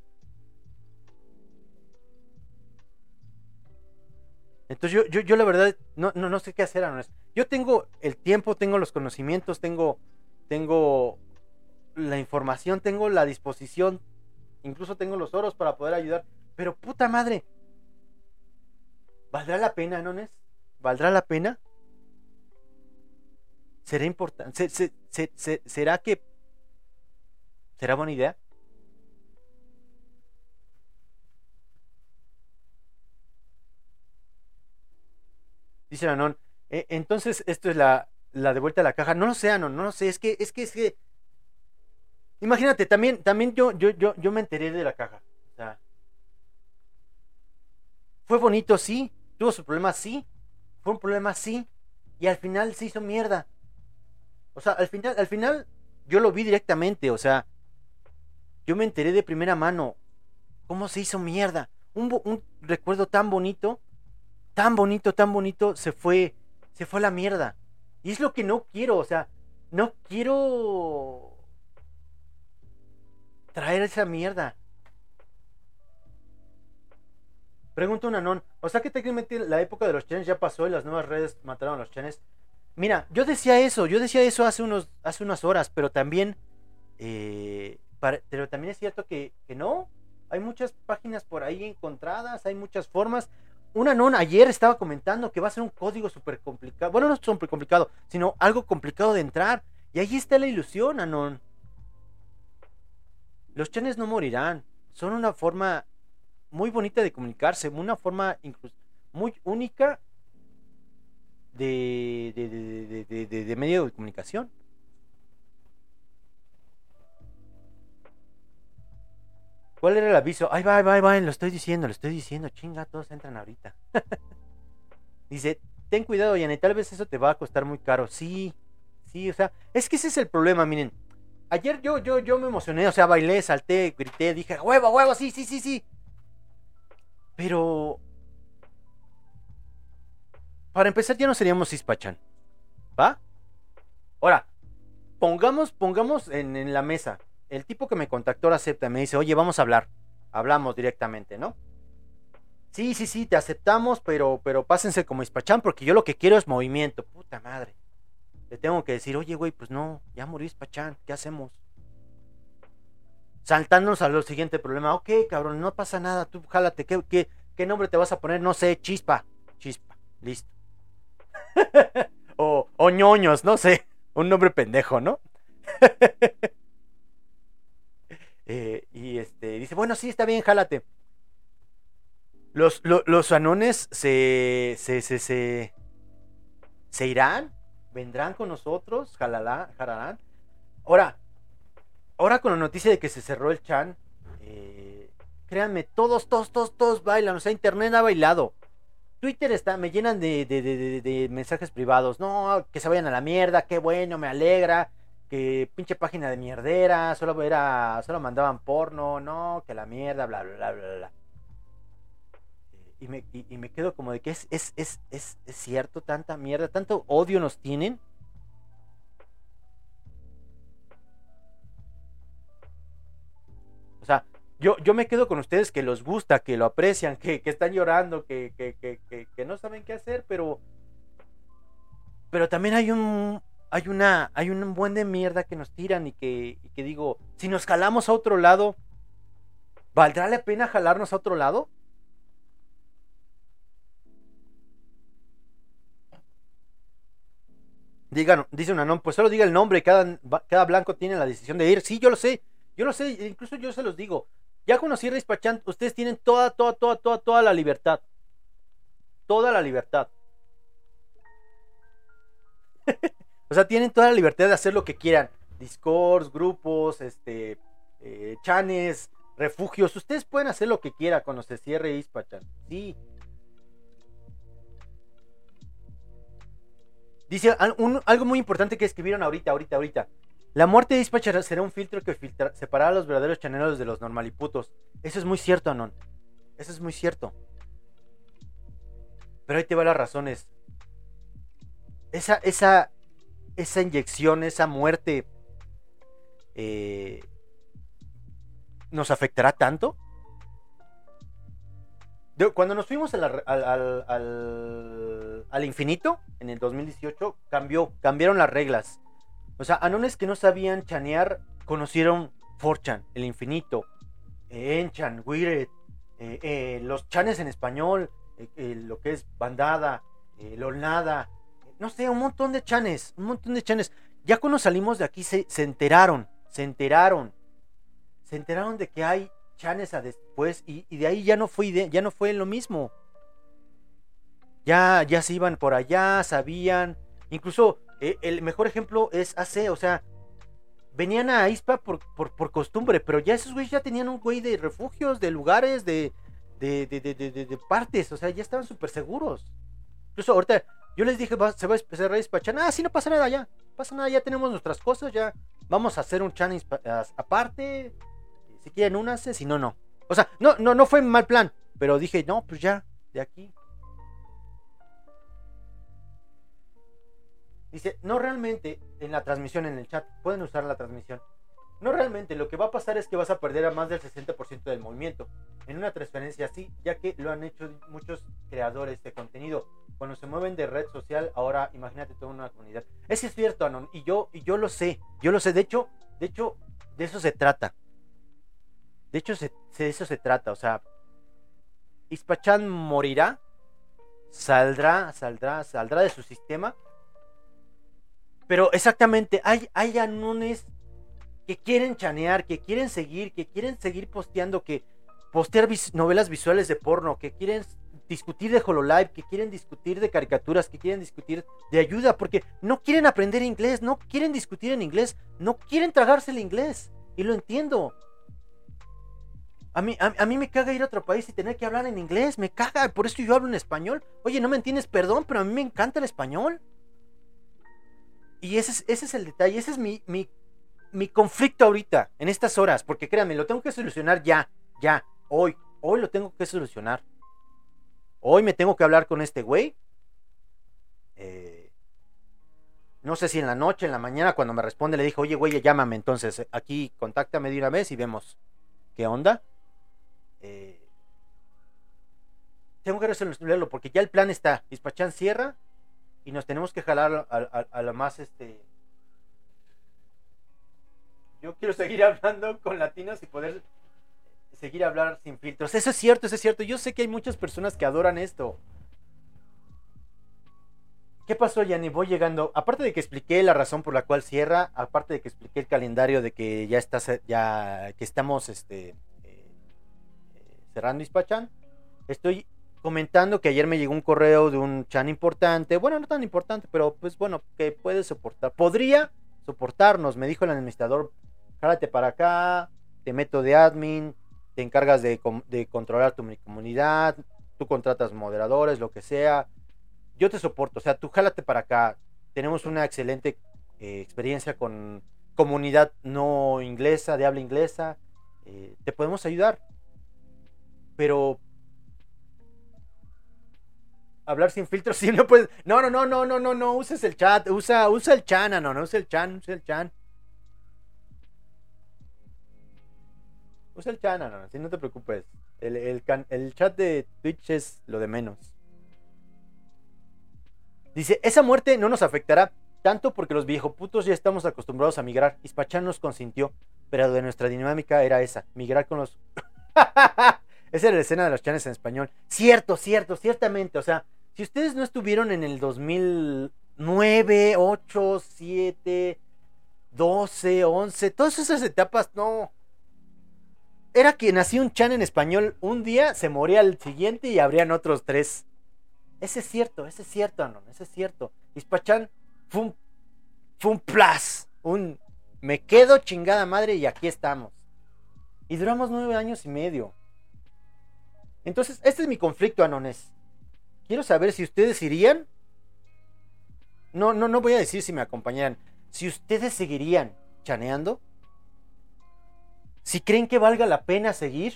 [SPEAKER 3] Entonces yo, yo, yo la verdad no, no, no sé qué hacer, Anones. Yo tengo el tiempo, tengo los conocimientos, tengo, tengo la información, tengo la disposición, incluso tengo los oros para poder ayudar. Pero puta madre, ¿valdrá la pena, Anones? ¿Valdrá la pena? ¿Será importante? ¿Se, se, se, se, ¿Será que será buena idea? Dice Anon, eh, entonces esto es la, la de vuelta a la caja. No lo sé, Anon, no lo sé. Es que, es que, es que. Imagínate, también, también yo, yo, yo, yo me enteré de la caja. O sea, fue bonito, sí. Tuvo su problema, sí. Fue un problema, sí. Y al final se hizo mierda. O sea, al final, al final, yo lo vi directamente. O sea, yo me enteré de primera mano cómo se hizo mierda. Un, un recuerdo tan bonito, tan bonito, tan bonito, se fue, se fue a la mierda. Y es lo que no quiero, o sea, no quiero traer esa mierda. Pregunta un anón, o sea que técnicamente la época de los chenes ya pasó y las nuevas redes mataron a los chenes. Mira, yo decía eso, yo decía eso hace unos, hace unas horas, pero también, eh, para, pero también es cierto que, que no. Hay muchas páginas por ahí encontradas, hay muchas formas. Un anón ayer estaba comentando que va a ser un código súper complicado. Bueno, no súper complicado, sino algo complicado de entrar. Y ahí está la ilusión, anón. Los chenes no morirán. Son una forma muy bonita de comunicarse, una forma incluso muy única de, de, de, de, de, de medio de comunicación. ¿Cuál era el aviso? Ay, va, va, va, lo estoy diciendo, lo estoy diciendo. Chinga, todos entran ahorita. Dice, ten cuidado, Yana, y tal vez eso te va a costar muy caro. Sí, sí, o sea, es que ese es el problema, miren. Ayer yo, yo, yo me emocioné, o sea, bailé, salté, grité, dije, huevo, huevo, sí, sí, sí, sí. Pero, para empezar, ya no seríamos Ispachan, ¿va? Ahora, pongamos, pongamos en, en la mesa. El tipo que me contactó la acepta, me dice, oye, vamos a hablar. Hablamos directamente, ¿no? Sí, sí, sí, te aceptamos, pero, pero pásense como Ispachan, porque yo lo que quiero es movimiento. Puta madre. Le tengo que decir, oye, güey, pues no, ya murió Ispachan, ¿qué hacemos? Saltándonos al siguiente problema. Ok, cabrón, no pasa nada, tú jálate, ¿qué, qué, qué nombre te vas a poner? No sé, Chispa. Chispa, listo. o, o ñoños, no sé. Un nombre pendejo, ¿no? eh, y este dice, bueno, sí, está bien, jálate. Los, lo, los anones se, se, se, se, se irán, vendrán con nosotros, jalalá, jalarán. Ahora, ahora con la noticia de que se cerró el chan, eh, créanme, todos, todos, todos, todos bailan, o sea, internet ha bailado. Twitter está, me llenan de, de, de, de, de mensajes privados, no, que se vayan a la mierda, qué bueno, me alegra, que pinche página de mierdera, solo era, solo mandaban porno, no, que la mierda, bla, bla, bla, bla, bla. Y me, y, y me quedo como de que es, es, es, es, es cierto, tanta mierda, tanto odio nos tienen. O sea, yo, yo me quedo con ustedes que los gusta, que lo aprecian, que, que están llorando, que, que, que, que, que no saben qué hacer, pero pero también hay un hay una hay un buen de mierda que nos tiran y que, y que digo, si nos jalamos a otro lado, ¿valdrá la pena jalarnos a otro lado? Digan, dice una no, pues solo diga el nombre, cada, cada blanco tiene la decisión de ir. Sí, yo lo sé, yo lo sé, incluso yo se los digo. Ya conocí a Ispachan, ustedes tienen toda, toda, toda, toda, toda la libertad. Toda la libertad. O sea, tienen toda la libertad de hacer lo que quieran. Discords, grupos, este, eh, chanes, refugios. Ustedes pueden hacer lo que quieran cuando se cierre Ispachan. Sí. Dice un, algo muy importante que escribieron ahorita, ahorita, ahorita. La muerte de Ispachan será un filtro que filtra, separará a los verdaderos chaneros de los normaliputos. Eso es muy cierto, Anon. Eso es muy cierto. Pero ahí te va las razones. Esa, esa, esa inyección, esa muerte, eh, ¿nos afectará tanto? De, cuando nos fuimos al, al, al, al, al infinito, en el dos mil dieciocho, cambió, cambiaron las reglas. O sea, anones que no sabían chanear, conocieron four chan, el infinito, eh, Enchan, Wired, eh, eh, los chanes en español, eh, eh, lo que es Bandada, eh, Lolnada, no sé, un montón de chanes, un montón de chanes. Ya cuando salimos de aquí se, se enteraron, se enteraron, se enteraron de que hay chanes a después y, y de ahí ya no fue de, ya no fue lo mismo. Ya, ya se iban por allá, sabían, incluso eh, el mejor ejemplo es A C, o sea, venían a Ispa por, por, por costumbre, pero ya esos güeyes ya tenían un güey de refugios, de lugares, de, de, de, de, de, de, de partes, o sea, ya estaban súper seguros. Incluso ahorita yo les dije, va, se va a empezar a despachar, ah, sí, no pasa nada ya, no pasa nada, ya tenemos nuestras cosas, ya vamos a hacer un chan aparte, si quieren únanse, si no, no. O sea, no, no, no fue mal plan, pero dije, no, pues ya, de aquí. Dice, no realmente en la transmisión, en el chat, pueden usar la transmisión. No realmente, lo que va a pasar es que vas a perder a más del sesenta por ciento del movimiento en una transferencia así, ya que lo han hecho muchos creadores de contenido. Cuando se mueven de red social, ahora imagínate toda una comunidad. Eso es cierto, Anon, y yo, y yo lo sé, yo lo sé, de hecho, de hecho, de eso se trata. De hecho, se, de eso se trata, o sea, Ispachan morirá, saldrá, saldrá, saldrá de su sistema. Pero exactamente, hay, hay anones que quieren chanear, que quieren seguir, que quieren seguir posteando, que postear vis, novelas visuales de porno, que quieren discutir de Hololive, que quieren discutir de caricaturas, que quieren discutir de ayuda, porque no quieren aprender inglés, no quieren discutir en inglés, no quieren tragarse el inglés, y lo entiendo. A mí, a, a mí me caga ir a otro país y tener que hablar en inglés, me caga, por eso yo hablo en español. Oye, no me entiendes, perdón, pero a mí me encanta el español. Y ese es, ese es el detalle, ese es mi, mi, mi conflicto ahorita, en estas horas, porque créanme, lo tengo que solucionar ya, ya, hoy, hoy lo tengo que solucionar. Hoy me tengo que hablar con este güey. Eh, no sé si en la noche, en la mañana, cuando me responde, le dije, oye, güey, llámame, entonces, aquí, contáctame de una vez y vemos qué onda. Eh, tengo que resolverlo porque ya el plan está. Ispachán cierra y nos tenemos que jalar a, a, a lo más este. Yo quiero seguir hablando con latinos y poder seguir a hablar sin filtros. Eso es cierto, eso es cierto. Yo sé que hay muchas personas que adoran esto. ¿Qué pasó, Yanni? Voy llegando. Aparte de que expliqué la razón por la cual cierra, aparte de que expliqué el calendario de que ya está, ya que estamos, este. cerrando Ispachán, estoy comentando que ayer me llegó un correo de un chan importante, bueno, no tan importante, pero pues bueno, que puede soportar, podría soportarnos, me dijo el administrador, jálate para acá, te meto de admin, te encargas de, de controlar tu comunidad, tú contratas moderadores, lo que sea, yo te soporto, o sea, tú jálate para acá, tenemos una excelente eh, experiencia con comunidad no inglesa, de habla inglesa, eh, te podemos ayudar. Pero hablar sin filtros, sí, no puedes. No, no, no, no, no, no, no, uses el chat, usa, usa el chan, no, no, usa el chan, usa el chan. Usa el chan, no, no, sí, no te preocupes. El, el, el chat de Twitch es lo de menos. Dice, esa muerte no nos afectará tanto porque los viejoputos ya estamos acostumbrados a migrar. Ispachán nos consintió, pero de nuestra dinámica era esa, migrar con los... Esa era la escena de los chanes en español. Cierto, cierto, ciertamente. O sea, si ustedes no estuvieron en el dos mil nueve, ocho, siete, doce, once, todas esas etapas, no. Era que nacía un chan en español un día, se moría al siguiente y habrían otros tres. Ese es cierto, ese es cierto, Anon, ese es cierto. Ispachán fue un, fue un plus, un me quedo chingada madre y aquí estamos. Y duramos nueve años y medio. Entonces, este es mi conflicto, Anones. Quiero saber si ustedes irían. No, no, no voy a decir si me acompañaran. Si ustedes seguirían chaneando. Si creen que valga la pena seguir.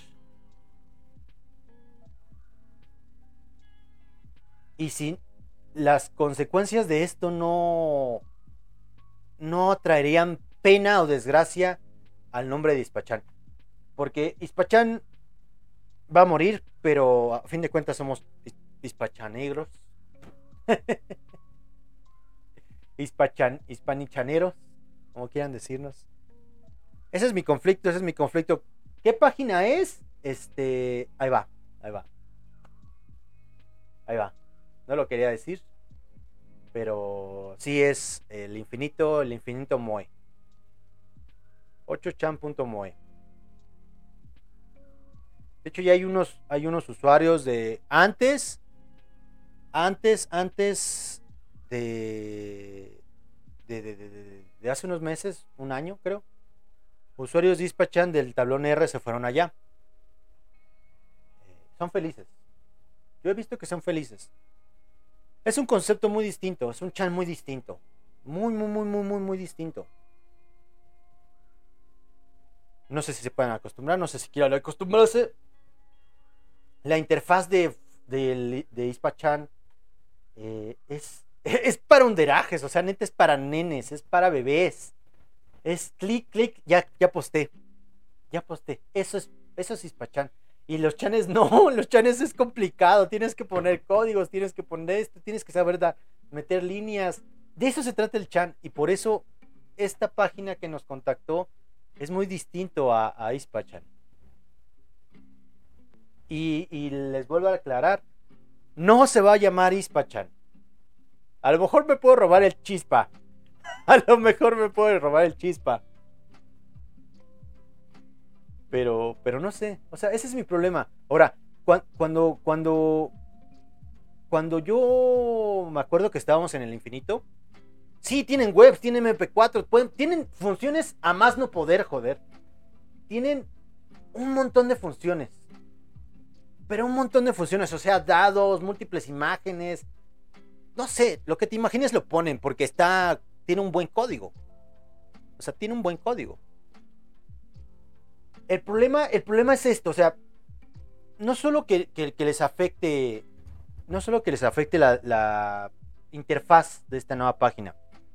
[SPEAKER 3] Y si las consecuencias de esto no, no traerían pena o desgracia al nombre de Ispachán. Porque Ispachán va a morir, pero a fin de cuentas somos hispachanegros. Hispachan, hispanichaneros, como quieran decirnos. Ese es mi conflicto, ese es mi conflicto. ¿Qué página es? Este, ahí va, ahí va. Ahí va. No lo quería decir, pero sí es el infinito, el infinito moe. ocho chan punto moe. De hecho ya hay unos, hay unos usuarios de antes, antes, antes de de, de, de, de, de hace unos meses, un año creo. Usuarios de Ispachán del tablón R se fueron allá. Eh, son felices. Yo he visto que son felices. Es un concepto muy distinto, es un chan muy distinto. Muy, muy, muy, muy, muy, muy distinto. No sé si se pueden acostumbrar, no sé si quieran acostumbrarse. La interfaz de, de, de Ispachán eh, es, es para underajes, o sea, neta es para nenes, es para bebés. Es clic, clic, ya, ya posté. Ya posté. Eso es, eso es Ispachán. Y los chanes no, los chanes es complicado. Tienes que poner códigos, tienes que poner esto, tienes que saber dar, meter líneas. De eso se trata el chan. Y por eso esta página que nos contactó es muy distinto a, a Ispachán. Y, y les vuelvo a aclarar, no se va a llamar Ispachán. A lo mejor me puedo robar el chispa. A lo mejor me puedo robar el chispa. Pero, pero no sé. O sea, ese es mi problema. Ahora, cu- cuando, cuando, cuando yo me acuerdo que estábamos en el infinito, sí, tienen webs, tienen eme pe cuatro, pueden, tienen funciones a más no poder, joder. Tienen un montón de funciones. Pero un montón de funciones, o sea, dados, múltiples imágenes. No sé, lo que te imagines lo ponen porque está, tiene un buen código. O sea, tiene un buen código. El problema, el problema es esto, o sea, no solo que, que, que les afecte, no solo que les afecte la, la interfaz de esta nueva página,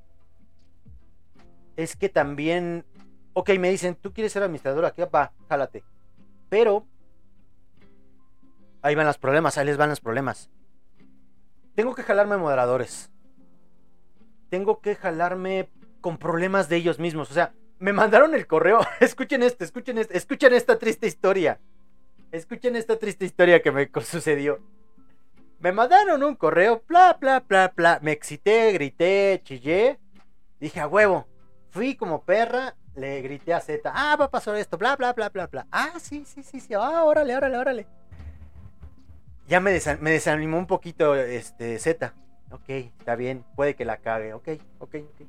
[SPEAKER 3] es que también, ok, me dicen, tú quieres ser administrador aquí, va, jálate. Pero ahí van los problemas, ahí les van los problemas. Tengo que jalarme moderadores. Tengo que jalarme con problemas de ellos mismos. O sea, me mandaron el correo. Escuchen esto, escuchen esto, escuchen esta triste historia. Escuchen esta triste historia que me sucedió. Me mandaron un correo, bla, bla, bla, bla. Me excité, grité, chillé. Dije, a huevo. Fui como perra, le grité a Z. Ah, va a pasar esto, bla, bla, bla, bla, bla. Ah, sí, sí, sí, sí. Ah, órale, órale, órale. Ya me, desan me desanimó un poquito este Z. Ok, está bien, puede que la cague. Ok, ok, ok.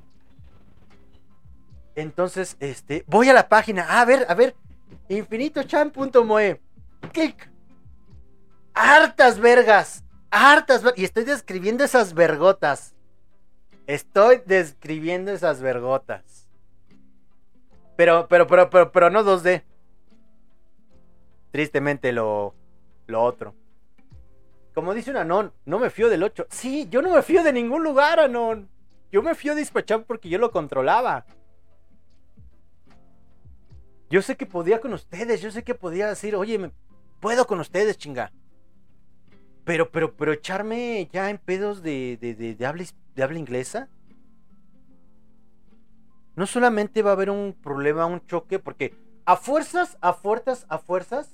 [SPEAKER 3] Entonces, este, voy a la página. Ah, a ver, a ver. infinitochan punto moe. Clic. Hartas vergas. Hartas vergas. Y estoy describiendo esas vergotas. Estoy describiendo esas vergotas. Pero, pero, pero, pero, pero no dos D. Tristemente lo, lo otro. Como dice un Anon, no me fío del ocho. Sí, yo no me fío de ningún lugar, Anon. Yo me fío de Ispachan porque yo lo controlaba. Yo sé que podía con ustedes, yo sé que podía decir, oye, me puedo con ustedes, chinga. Pero, pero, pero echarme ya en pedos de, de, de, de, habla, de habla inglesa. No solamente va a haber un problema, un choque, porque a fuerzas, a fuerzas, a fuerzas.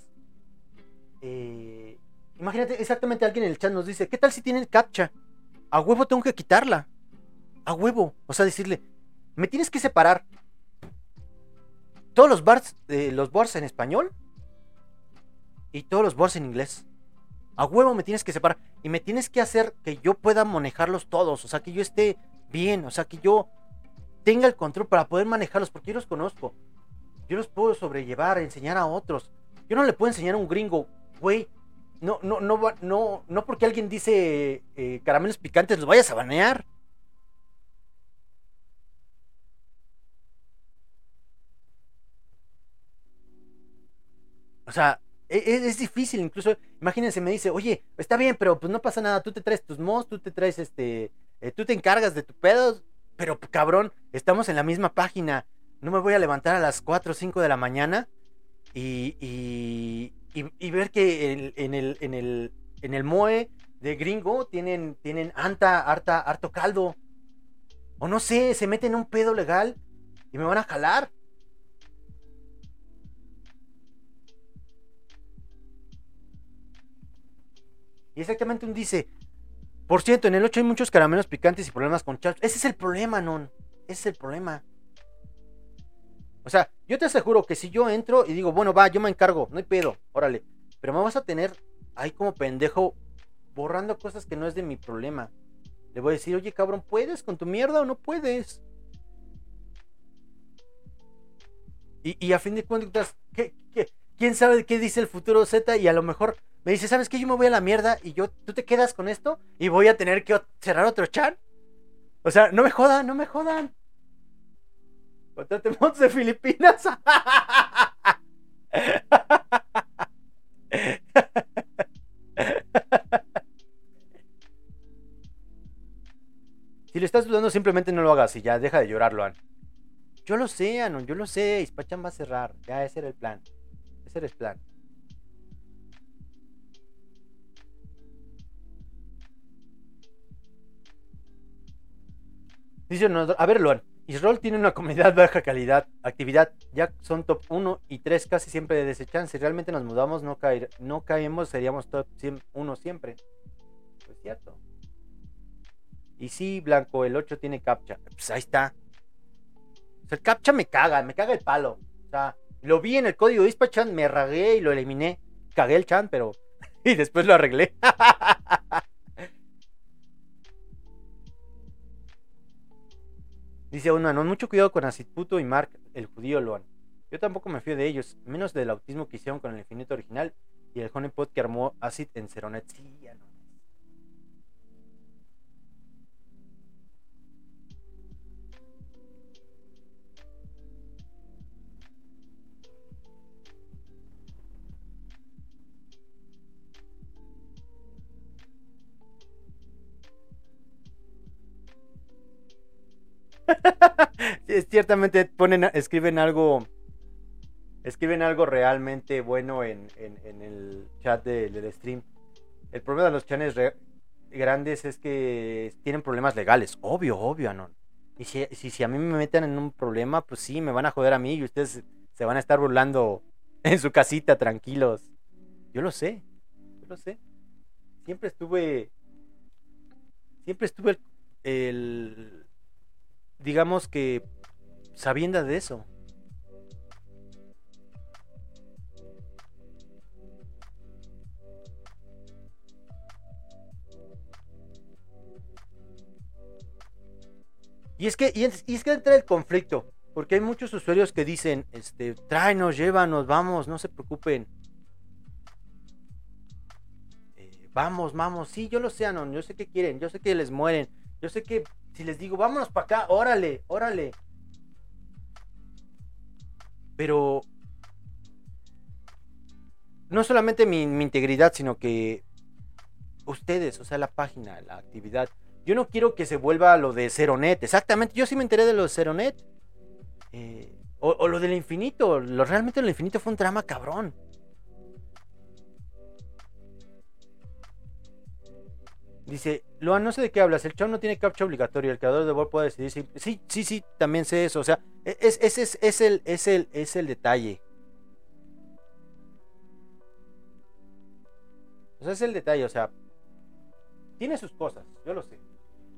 [SPEAKER 3] Eh, imagínate, exactamente alguien en el chat nos dice, ¿qué tal si tienen captcha? A huevo tengo que quitarla. A huevo. O sea, decirle, me tienes que separar todos los bars, eh, los bars en español y todos los bars en inglés. A huevo me tienes que separar y me tienes que hacer que yo pueda manejarlos todos, o sea, que yo esté bien, o sea, que yo tenga el control para poder manejarlos, porque yo los conozco, yo los puedo sobrellevar, enseñar a otros. Yo no le puedo enseñar a un gringo, güey, no, no, no, no, no porque alguien dice eh, caramelos picantes los vayas a banear. O sea, es, es difícil, incluso, imagínense, me dice, oye, está bien, pero pues no pasa nada, tú te traes tus mods, tú te traes este, eh, tú te encargas de tu pedo, pero cabrón, estamos en la misma página, no me voy a levantar a las cuatro o cinco de la mañana y, y, y, y ver que en, en, el, en, el, en el moe de gringo tienen, tienen anta, harta, harto caldo, o no sé, se meten en un pedo legal y me van a jalar. Y exactamente un dice, por cierto, en el ocho hay muchos caramelos picantes y problemas con chat. Ese es el problema, non. Ese es el problema. O sea, yo te aseguro que si yo entro y digo, bueno, va, yo me encargo, no hay pedo, órale. Pero me vas a tener ahí como pendejo borrando cosas que no es de mi problema. Le voy a decir, oye, cabrón, ¿puedes con tu mierda o no puedes? Y, y a fin de cuentas, ¿qué, qué, ¿quién sabe qué dice el futuro Z? Y a lo mejor me dice, ¿sabes qué? Yo me voy a la mierda y yo, tú te quedas con esto y voy a tener que cerrar otro chat. O sea, no me jodan, no me jodan. Contrate mods de Filipinas. Si le estás dudando, simplemente no lo hagas y ya, deja de llorarlo, An. Yo lo sé, Anon, yo lo sé. Ispachan va a cerrar. Ya, ese era el plan. Ese era el plan. Dice, a ver, Luan, Isroll tiene una comunidad de baja calidad, actividad, ya son top uno y tres casi siempre de desechan. Si realmente nos mudamos, no, caer, no caemos, seríamos top uno siempre. Pues cierto. Y sí, Blanco, el ocho tiene captcha. Pues ahí está. O sea, el captcha me caga, me caga el palo. O sea, lo vi en el código de Ispachan, me ragué y lo eliminé. Cagué el chan, pero... y después lo arreglé. Dice uno, no, mucho cuidado con Acid Puto y Mark, el judío Loan. Yo tampoco me fío de ellos, menos del autismo que hicieron con el Infinito original y el Honeypot que armó Acid en Zeronet. Sí, ya no. Ciertamente ponen, escriben algo, escriben algo realmente bueno en, en, en el chat de, del stream. El problema de los channels re, grandes es que tienen problemas legales, obvio, obvio, Anon. Y si, si, si a mí me meten en un problema, pues sí, me van a joder a mí y ustedes se van a estar burlando en su casita, tranquilos. Yo lo sé, yo lo sé. Siempre estuve, siempre estuve el, el digamos que sabiendo de eso. Y es que, y es, y es que entra el conflicto, porque hay muchos usuarios que dicen, este, tráenos, llévanos, vamos, no se preocupen. Eh, vamos, vamos, sí, yo lo sé, Anon, yo sé que quieren, yo sé que les mueren, yo sé que si les digo, vámonos para acá, órale, órale. Pero no solamente mi, mi integridad, sino que ustedes, o sea, la página, la actividad. Yo no quiero que se vuelva lo de Zeronet. Exactamente, yo sí me enteré de lo de Zeronet. Eh, o, o lo del infinito. Lo, realmente lo infinito fue un drama cabrón. Dice, Luan, no sé de qué hablas. El chavo no tiene captcha obligatorio. El creador de Ball puede decidir. Si... Sí, sí, sí, también sé eso. O sea, ese es, es, es, el, es, el, es el detalle. O sea, es el detalle. O sea, tiene sus cosas. Yo lo sé.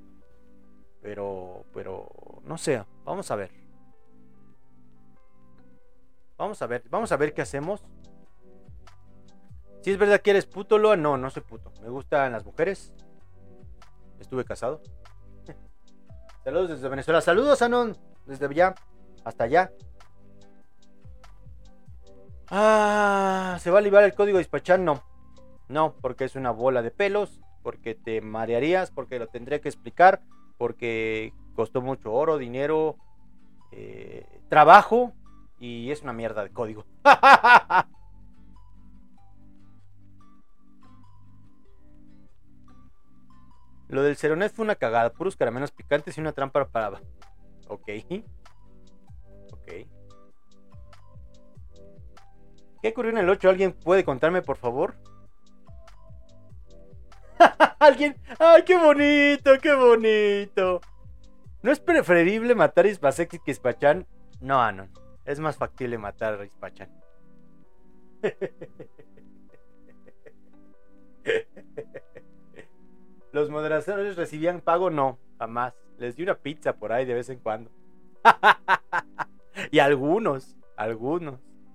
[SPEAKER 3] Pero, pero, no sé. Vamos a ver. Vamos a ver. Vamos a ver qué hacemos. Si es verdad que eres puto, Loa, no, no soy puto. Me gustan las mujeres. Estuve casado. Saludos desde Venezuela. Saludos, Anon. Desde allá hasta allá. Ah, ¿se va a librar el código Dispachan? No. No, porque es una bola de pelos. Porque te marearías. Porque lo tendría que explicar. Porque costó mucho oro, dinero, eh, trabajo. Y es una mierda de código. Lo del Zeronet fue una cagada, puros caramelos picantes y una trampa para... Ok. Ok. ¿Qué ocurrió en el ocho? ¿Alguien puede contarme, por favor? ¿Alguien? ¡Ay, qué bonito, qué bonito! ¿No es preferible matar a Ispasek que Ispachan? No, Anon. Es más factible matar a Ispachan. ¿Los moderadores recibían pago? No, jamás. Les di una pizza por ahí de vez en cuando. Y algunos, algunos.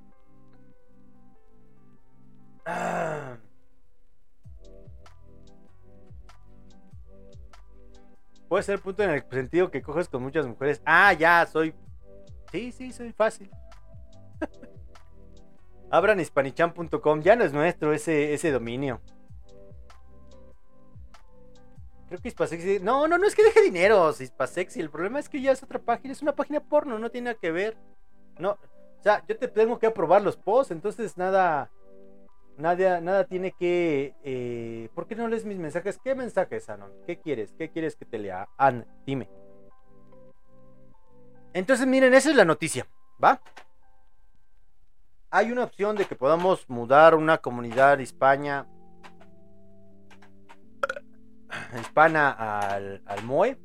[SPEAKER 3] Ah. Puede ser el punto en el sentido que coges con muchas mujeres. Ah, ya, soy... Sí, sí, soy fácil. Abran hispanichan punto com. Ya no es nuestro ese, ese dominio. Creo que Hispasexy... No, no, no es que deje dinero, Hispasexy. El problema es que ya es otra página. Es una página porno, no tiene nada que ver. No, o sea, yo te tengo que aprobar los posts, entonces nada... Nada, nada tiene que... Eh, ¿Por qué no lees mis mensajes? ¿Qué mensajes, Anon? ¿Qué quieres? ¿Qué quieres que te lea? An, dime. Entonces, miren, esa es la noticia, ¿va? Hay una opción de que podamos mudar una comunidad hispana... hispana al, al M O E.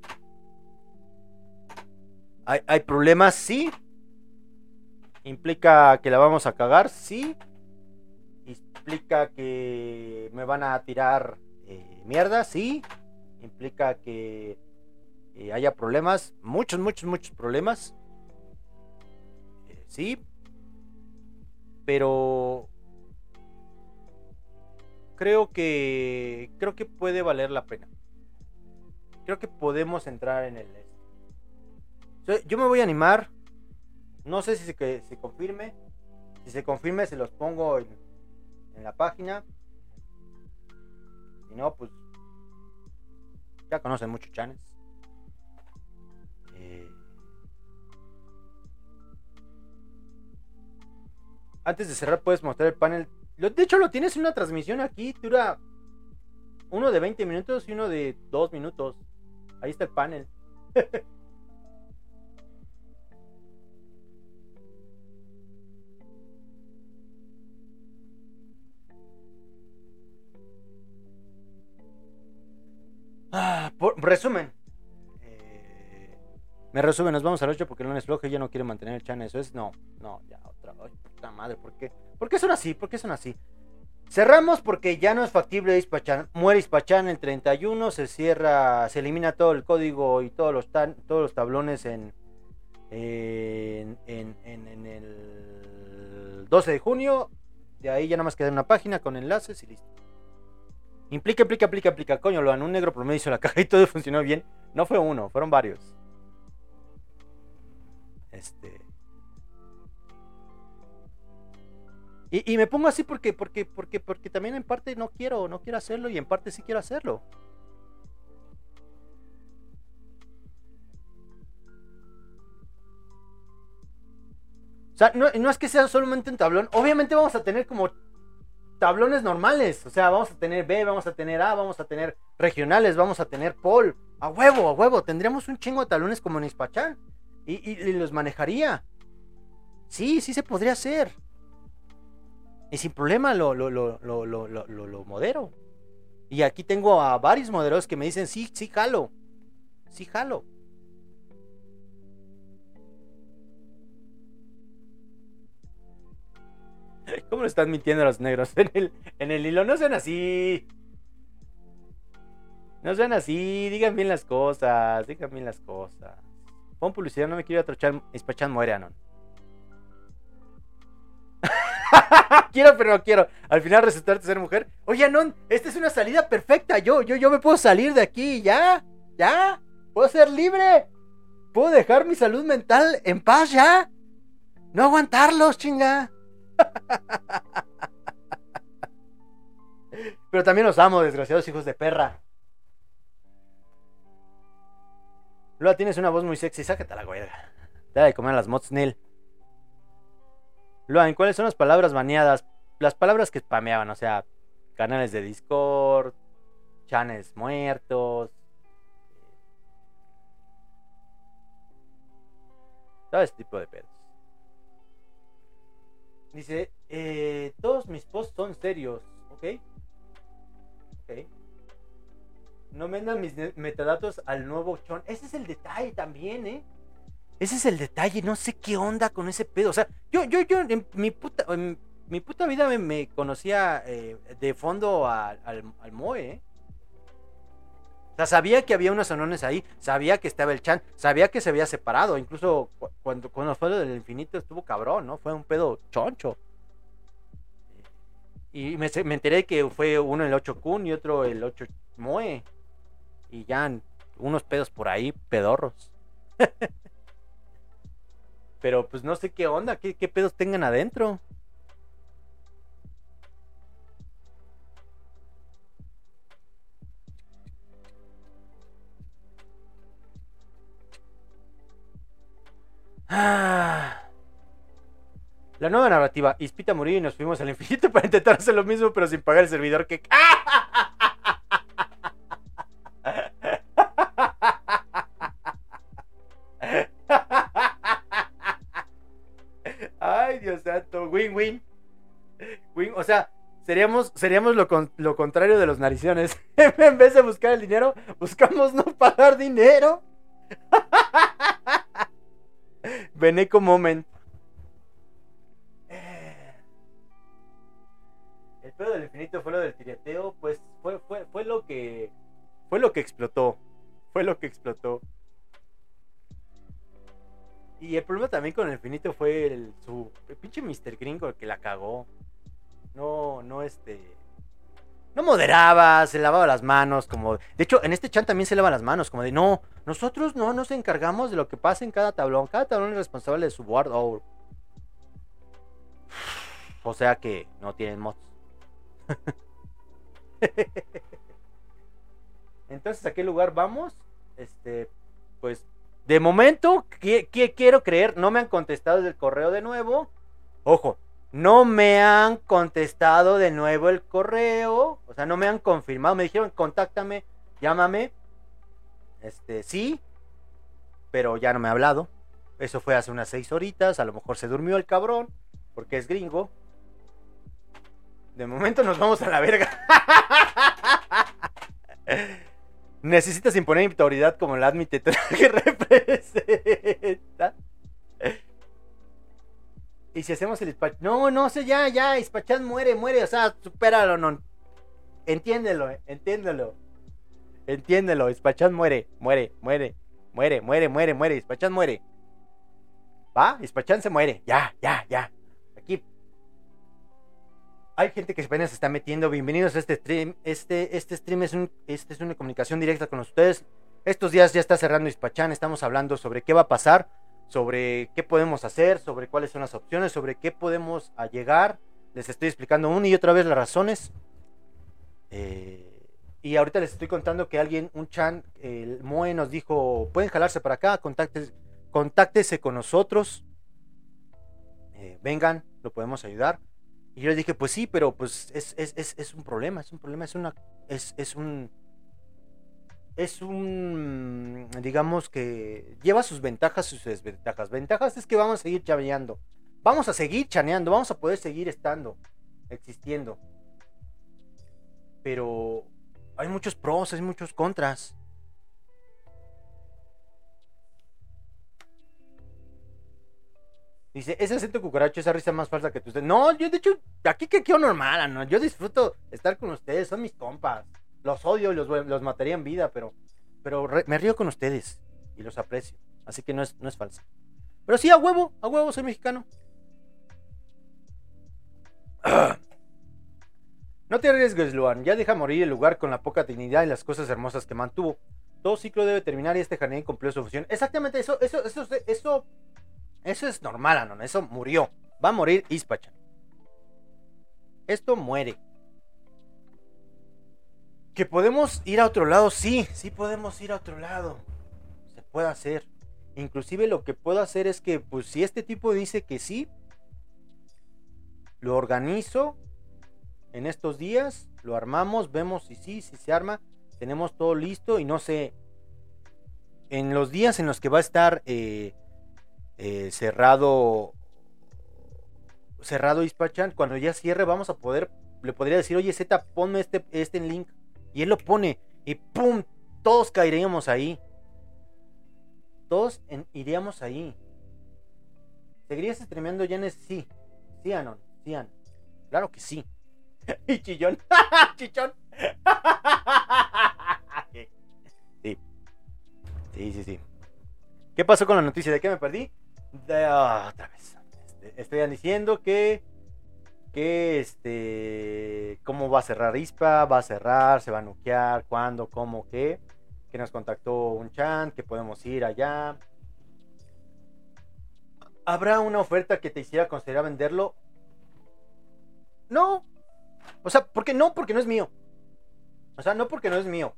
[SPEAKER 3] ¿Hay, ¿Hay problemas? Sí. ¿Implica que la vamos a cagar? Sí. ¿Implica que me van a tirar eh, mierda? Sí. ¿Implica que eh, haya problemas? Muchos, muchos, muchos problemas. Eh, sí. Pero creo que creo que puede valer la pena. Creo que podemos entrar en el... Yo me voy a animar. No sé si se, que, se confirme. Si se confirme, se los pongo en, en la página. Si no, pues ya conocen muchos chanes. Eh, antes de cerrar, puedes mostrar el panel. Lo, de hecho, lo tienes en una transmisión aquí. Dura uno de veinte minutos y uno de dos minutos. Ahí está el panel. Ah, por, resumen. Eh, me resumen, nos vamos al ocho porque el lunes flojo y ya no quiere mantener el chan. Eso es, no, no, ya otra vez. Puta madre, ¿por qué? ¿Por qué son así? ¿Por qué son así? Cerramos porque ya no es factible Ispachan. Muere Ispachan el treinta y uno, se cierra, se elimina todo el código y todos los, tan, todos los tablones en, en, en, en, en el doce de junio. De ahí ya nada más queda una página con enlaces y listo. Implica, implica, aplica, aplica. Coño, lo un negro promedio hizo la caja y todo funcionó bien. No fue uno, fueron varios. Este. Y, y me pongo así porque, porque, porque, porque también en parte no quiero, no quiero hacerlo y en parte sí quiero hacerlo. O sea, no, no es que sea solamente un tablón. Obviamente vamos a tener como tablones normales. O sea, vamos a tener B, vamos a tener A, vamos a tener regionales, vamos a tener Pol. A huevo, a huevo. Tendríamos un chingo de tablones como en Ispachan. Y, y, y los manejaría. Sí, sí se podría hacer. Y sin problema lo, lo, lo, lo, lo, lo, lo, lo modero. Y aquí tengo a varios moderadores que me dicen, sí, sí jalo. Sí jalo. ¿Cómo lo están mintiendo los negros en el, en el hilo? No sean así. No sean así. Digan bien las cosas. Digan bien las cosas. Pon publicidad, no me quiero atrochar. Ispachan muere, Anon. Quiero, pero no quiero. Al final resultarte ser mujer. Oye, Anon, esta es una salida perfecta. Yo, yo, yo me puedo salir de aquí. Ya, ya. Puedo ser libre. Puedo dejar mi salud mental en paz ya. No aguantarlos, chinga. Pero también los amo, desgraciados hijos de perra. Luego tienes una voz muy sexy, sácate a la huelga. Dale de comer a las mods, Nel. Luan, ¿cuáles son las palabras baneadas? Las palabras que spameaban, o sea, canales de Discord, channels muertos. Todo ese tipo de pedos. Dice, eh, todos mis posts son serios, ¿ok? Ok. No vendan mis metadatos al nuevo chon. Ese es el detalle también, ¿eh? Ese es el detalle, no sé qué onda con ese pedo. O sea, yo, yo, yo, en mi puta, en mi puta vida me, me conocía eh, de fondo a, al, al Moe, ¿eh? O sea, sabía que había unos anones ahí, sabía que estaba el Chan, sabía que se había separado. Incluso cuando, cuando fue lo del infinito estuvo cabrón, ¿no? Fue un pedo choncho. Y me, me enteré que fue uno el ocho Kun y otro el ocho Moe. Y ya unos pedos por ahí, pedorros. Pero pues no sé qué onda, qué, qué pedos tengan adentro. Ah. La nueva narrativa, Ispita murió y nos fuimos al infinito para intentar hacer lo mismo pero sin pagar el servidor que... Ay, Dios santo, win, win. Win, o sea, seríamos, seríamos lo, con, lo contrario de los narizones. En vez de buscar el dinero, buscamos no pagar dinero. Beneco moment. El pedo del infinito fue lo del tirateo, pues fue, fue, fue lo que fue lo que explotó. Fue lo que explotó. Y el problema también con el infinito fue el, su el pinche mister Gringo el que la cagó. No, no este. no moderaba, se lavaba las manos, como... De hecho, en este chat también se lava las manos, como de, no, nosotros no nos encargamos de lo que pasa en cada tablón. Cada tablón es responsable de su board. Oh. O sea que no tienen mods. Entonces, ¿a qué lugar vamos? Este, pues, de momento, ¿qué, qué quiero creer? No me han contestado el correo de nuevo. Ojo, no me han contestado de nuevo el correo. O sea, no me han confirmado. Me dijeron, contáctame, llámame. Este, sí. Pero ya no me ha hablado. Eso fue hace unas seis horitas. A lo mejor se durmió el cabrón. Porque es gringo. De momento nos vamos a la verga. Necesitas imponer autoridad como el admin te que representa. Y si hacemos el Ispach... No, no sé, ya, ya, Ispachan muere, muere, o sea, supéralo, no. Entiéndelo, eh, entiéndelo. Entiéndelo, Ispachan muere, muere, muere, muere, muere, muere, muere, Ispachan muere. ¿Va? Ispachan se muere, ya, ya, ya. Aquí. Hay gente que apenas se está metiendo. Bienvenidos a este stream. Este, este stream es, un, este es una comunicación directa con ustedes. Estos días ya está cerrando Ispachan. Estamos hablando sobre qué va a pasar, sobre qué podemos hacer, sobre cuáles son las opciones, sobre qué podemos llegar. Les estoy explicando una y otra vez las razones. Eh, y ahorita les estoy contando que alguien, un chan, el Moe nos dijo, pueden jalarse para acá, contáctese, contáctese con nosotros. Eh, vengan, lo podemos ayudar. Y yo les dije, pues sí, pero pues es, es, es, es un problema, es un problema, es una, es, es un, es un, digamos que lleva sus ventajas y sus desventajas. Ventajas es que vamos a seguir chaneando, vamos a seguir chaneando, vamos a poder seguir estando, existiendo. Pero hay muchos pros, hay muchos contras. Dice, ese acento cucaracho, esa risa más falsa que tú. No, yo de hecho, aquí que quedo normal, ¿no? Yo disfruto estar con ustedes, son mis compas. Los odio y los, los mataría en vida, pero, pero re, me río con ustedes y los aprecio. Así que no es, no es falsa. Pero sí, a huevo, a huevo, soy mexicano. No te arriesgues, Luan. Ya deja morir el lugar con la poca dignidad y las cosas hermosas que mantuvo. Todo ciclo debe terminar y este jardín cumplió su función. Exactamente, eso, eso, eso, eso, eso, eso es normal, Anon. Eso murió. Va a morir Ispachan. Esto muere. ¿Que podemos ir a otro lado? Sí, sí podemos ir a otro lado. Se puede hacer. Inclusive lo que puedo hacer es que, pues, si este tipo dice que sí, lo organizo en estos días, lo armamos, vemos si sí, si se arma, tenemos todo listo y no sé, en los días en los que va a estar eh, eh, cerrado, cerrado Ispachan, cuando ya cierre vamos a poder, le podría decir, oye Z, ponme este, este link, y él lo pone, y pum, todos caeríamos ahí, todos en, iríamos ahí. ¿Seguirías streameando ya en ese? Sí, sí, Anon, sí, Anon, claro que sí. Y chillón, chichón. Sí, sí, sí, sí. ¿Qué pasó con la noticia? ¿De qué me perdí? De, oh, otra vez. Este, estoy diciendo que, que este, cómo va a cerrar Ispa, va a cerrar, se va a nukear, cuándo, cómo, qué. Que nos contactó un chan, que podemos ir allá. ¿Habrá una oferta que te hiciera considerar venderlo? No. O sea, ¿por qué no? Porque no es mío. O sea, no porque no es mío.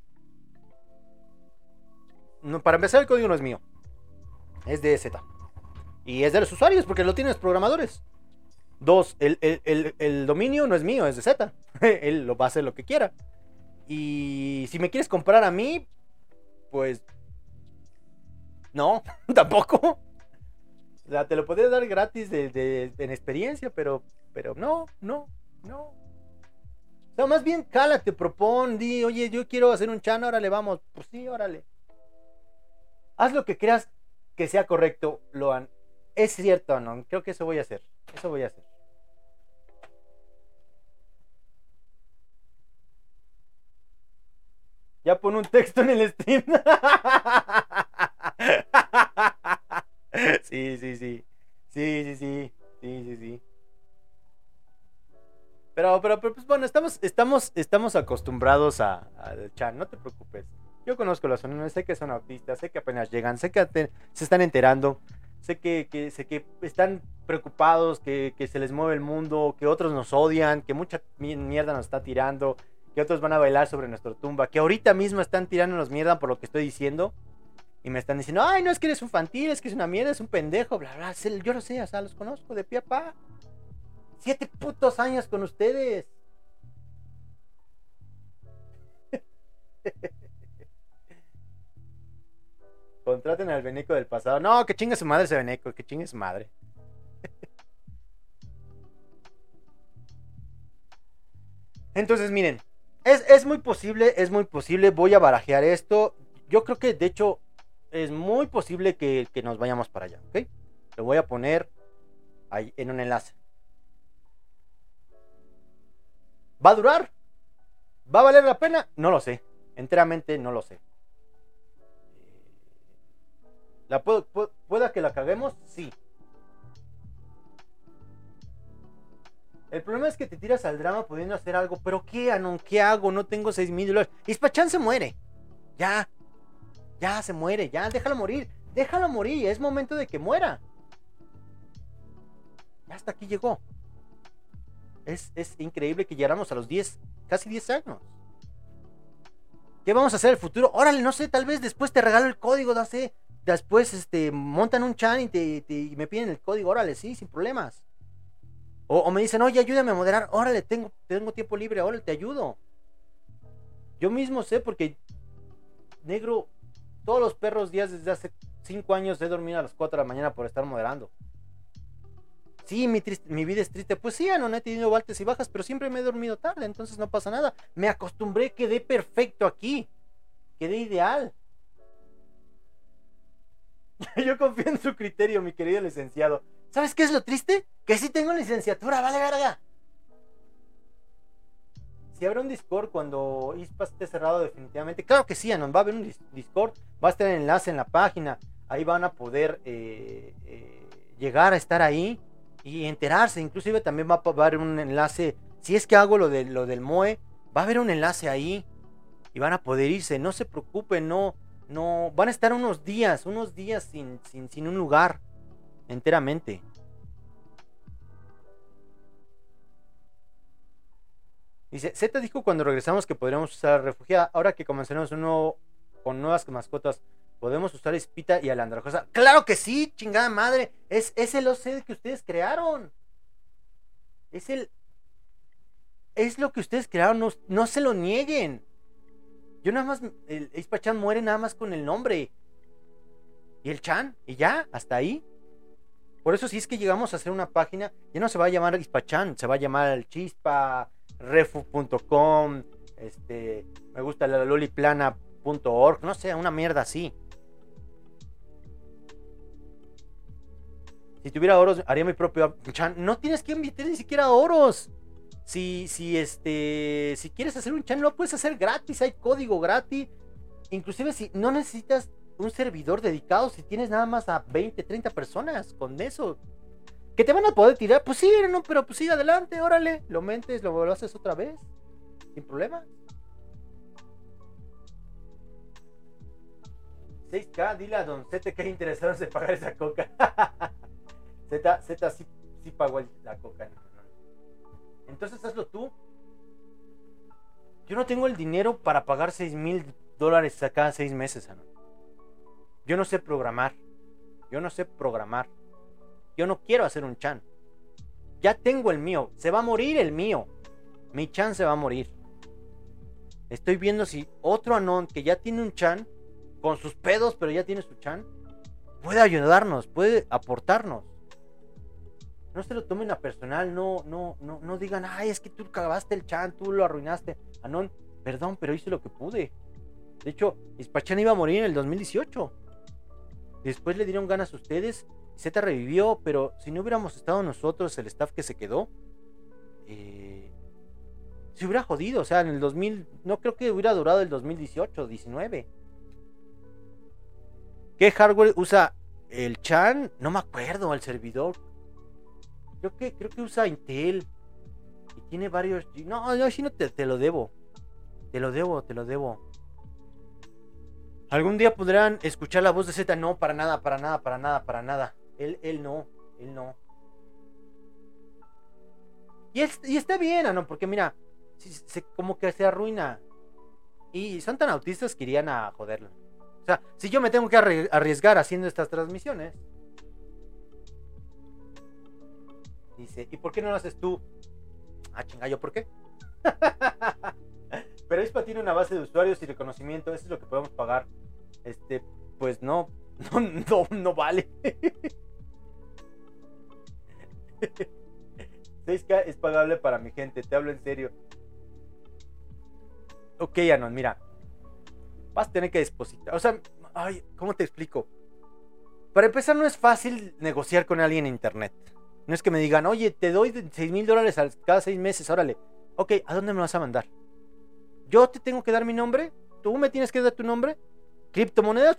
[SPEAKER 3] No, para empezar, el código no es mío. Es de Z. Y es de los usuarios, porque lo tienen los programadores. Dos, el, el, el, el dominio no es mío, es de Z. Él lo va a hacer lo que quiera. Y si me quieres comprar a mí, pues... no, tampoco. O sea, te lo podría dar gratis de, de, de, en experiencia, pero, pero no, no, no. O sea, más bien, cálate, propon, di, oye, yo quiero hacer un chan, órale, vamos. Pues sí, órale. Haz lo que creas que sea correcto, Loan. Es cierto, no, creo que eso voy a hacer. Eso voy a hacer. Ya pon un texto en el stream. Sí, sí, sí. Sí, sí, sí. Sí, sí, sí. Pero, pero, pero, pues bueno, estamos, estamos, estamos acostumbrados a- al chan, no te preocupes. Yo conozco las zonas, sé que son autistas, sé que apenas llegan, sé que te- se están enterando, sé que, que, sé que están preocupados, que, que se les mueve el mundo, que otros nos odian, que mucha mi- mierda nos está tirando, que otros van a bailar sobre nuestra tumba, que ahorita mismo están tirándonos mierda por lo que estoy diciendo. Y me están diciendo, ay, no es que eres infantil, es que es una mierda, es un pendejo, bla, bla. sé- Yo lo sé, o sea, los conozco de pie a pa. Siete putos años con ustedes. Contraten al Beneco del pasado. No, que chingue su madre ese Beneco, que chingue su madre. Entonces, miren, es, es muy posible, es muy posible, voy a barajear esto. Yo creo que, de hecho, es muy posible que, que nos vayamos para allá, ¿ok? Lo voy a poner ahí en un enlace. ¿Va a durar? ¿Va a valer la pena? No lo sé. Enteramente no lo sé. ¿La puedo, pu- ¿Pueda que la caguemos? Sí. El problema es que te tiras al drama pudiendo hacer algo. ¿Pero qué, Anon? ¿Qué hago? No tengo seis mil dólares. Ispachan se muere. Ya. Ya se muere. Ya, déjalo morir. Déjalo morir. Es momento de que muera. Ya hasta aquí llegó. Es, es increíble que llegáramos a los diez, casi diez años. ¿Qué vamos a hacer en el futuro? Órale, no sé, tal vez después te regalo el código, no sé. Después este, montan un chan y, te, te- y me piden el código. Órale, sí, sin problemas. O, o me dicen, oye, ayúdame a moderar. Órale, tengo, tengo tiempo libre. Órale, te ayudo. Yo mismo sé porque, negro, todos los perros días desde hace cinco años he dormido a las cuatro de la mañana por estar moderando. Sí, mi, triste, mi vida es triste. Pues sí, no he tenido altas y bajas, pero siempre me he dormido tarde, entonces no pasa nada. Me acostumbré, quedé perfecto aquí. Quedé ideal. Yo confío en su criterio, mi querido licenciado. ¿Sabes qué es lo triste? Que sí tengo licenciatura, vale verga. Si habrá un Discord cuando ISPA esté cerrado definitivamente, claro que sí, Anon, va a haber un Discord, va a estar el enlace en la página, ahí van a poder eh, eh, llegar a estar ahí y enterarse, inclusive también va a haber un enlace, si es que hago lo, de, lo del M O E, va a haber un enlace ahí y van a poder irse, no se preocupen, no, no, van a estar unos días, unos días sin, sin, sin un lugar, enteramente. Dice, Z dijo cuando regresamos que podríamos usar refugiada. Ahora que comenzaremos uno con nuevas mascotas, ¿podemos usar Espita y a la Andrajosa? ¡Claro que sí! ¡Chingada madre! Es, es el O C que ustedes crearon. Es el... Es lo que ustedes crearon. No, no se lo nieguen. Yo nada más... El Ispachan muere nada más con el nombre. Y el Chan. Y ya, hasta ahí. Por eso si es que llegamos a hacer una página, ya no se va a llamar Ispachan, se va a llamar Chispa, refu punto com, este, me gusta la loliplana punto org, no sé, una mierda así. Si tuviera oros, haría mi propio chan. No tienes que invitar ni siquiera oros. Si, si, este, si quieres hacer un chan, lo puedes hacer gratis, hay código gratis. Inclusive si no necesitas un servidor dedicado, si tienes nada más a veinte, treinta personas, con eso. ¿Que te van a poder tirar? Pues sí, no, pero pues sí, adelante, órale. Lo mentes, lo, lo haces otra vez. Sin problema. seis K, dile a Don Z que hay interesados en pagar esa coca. Z, Z sí, sí pagó el, la coca. Entonces hazlo tú. Yo no tengo el dinero para pagar seis mil dólares a cada seis meses, ¿no? Yo no sé programar. Yo no sé programar. Yo no quiero hacer un chan. Ya tengo el mío. Se va a morir el mío. Mi chan se va a morir. Estoy viendo si otro Anon que ya tiene un chan, con sus pedos, pero ya tiene su chan, puede ayudarnos, puede aportarnos. No se lo tomen a personal, no, no, no, no digan, ay, es que tú cagaste el chan, tú lo arruinaste. Anon, perdón, pero hice lo que pude. De hecho, Ispachan iba a morir en el dos mil dieciocho. Después le dieron ganas a ustedes. Z revivió, pero si no hubiéramos estado nosotros, el staff que se quedó, eh, se hubiera jodido. O sea, en el dos mil, no creo que hubiera durado el dos mil dieciocho, diecinueve. ¿Qué hardware usa el chan? No me acuerdo, el servidor. Creo que, creo que usa Intel. Y tiene varios... No, no, sí, no te, te lo debo. Te lo debo, te lo debo. ¿Algún día podrán escuchar la voz de Z? No, para nada, para nada, para nada, para nada. Él, él no, él no. Y, es, y está bien, ¿no? Porque mira, se, se, como que se arruina. Y son tan autistas que irían a joderlo. O sea, si yo me tengo que arriesgar haciendo estas transmisiones. Dice, ¿y por qué no lo haces tú? Ah, chinga, ¿yo por qué? Pero Ispa tiene una base de usuarios y reconocimiento. Eso es lo que podemos pagar. Este, pues no, no, no, no vale. seis K es pagable para mi gente, te hablo en serio. Ok, Anon, mira. Vas a tener que depositar. O sea, ay, ¿cómo te explico? Para empezar, no es fácil negociar con alguien en internet. No es que me digan, oye, te doy seis mil dólares cada seis meses, órale. Ok, ¿a dónde me vas a mandar? ¿Yo te tengo que dar mi nombre? ¿Tú me tienes que dar tu nombre? ¿Criptomonedas?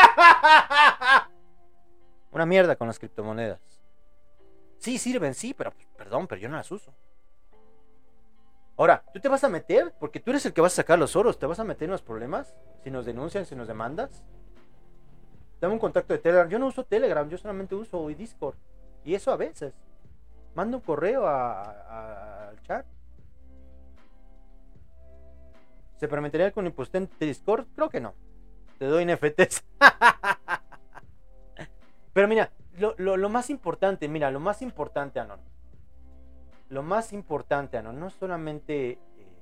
[SPEAKER 3] Una mierda con las criptomonedas. Sí, sirven, sí, pero perdón, pero yo no las uso. Ahora, ¿tú te vas a meter? Porque tú eres el que vas a sacar los oros. ¿Te vas a meter en los problemas? Si nos denuncian, si nos demandas. Dame un contacto de Telegram. Yo no uso Telegram, yo solamente uso Discord. Y eso a veces. Mando un correo a, a, al chat. ¿Se permitiría con impostente de Discord? Creo que no. Te doy N F Ts. Pero mira, lo, lo, lo más importante, mira, lo más importante, Anon. Lo más importante, Anon, no es solamente, eh,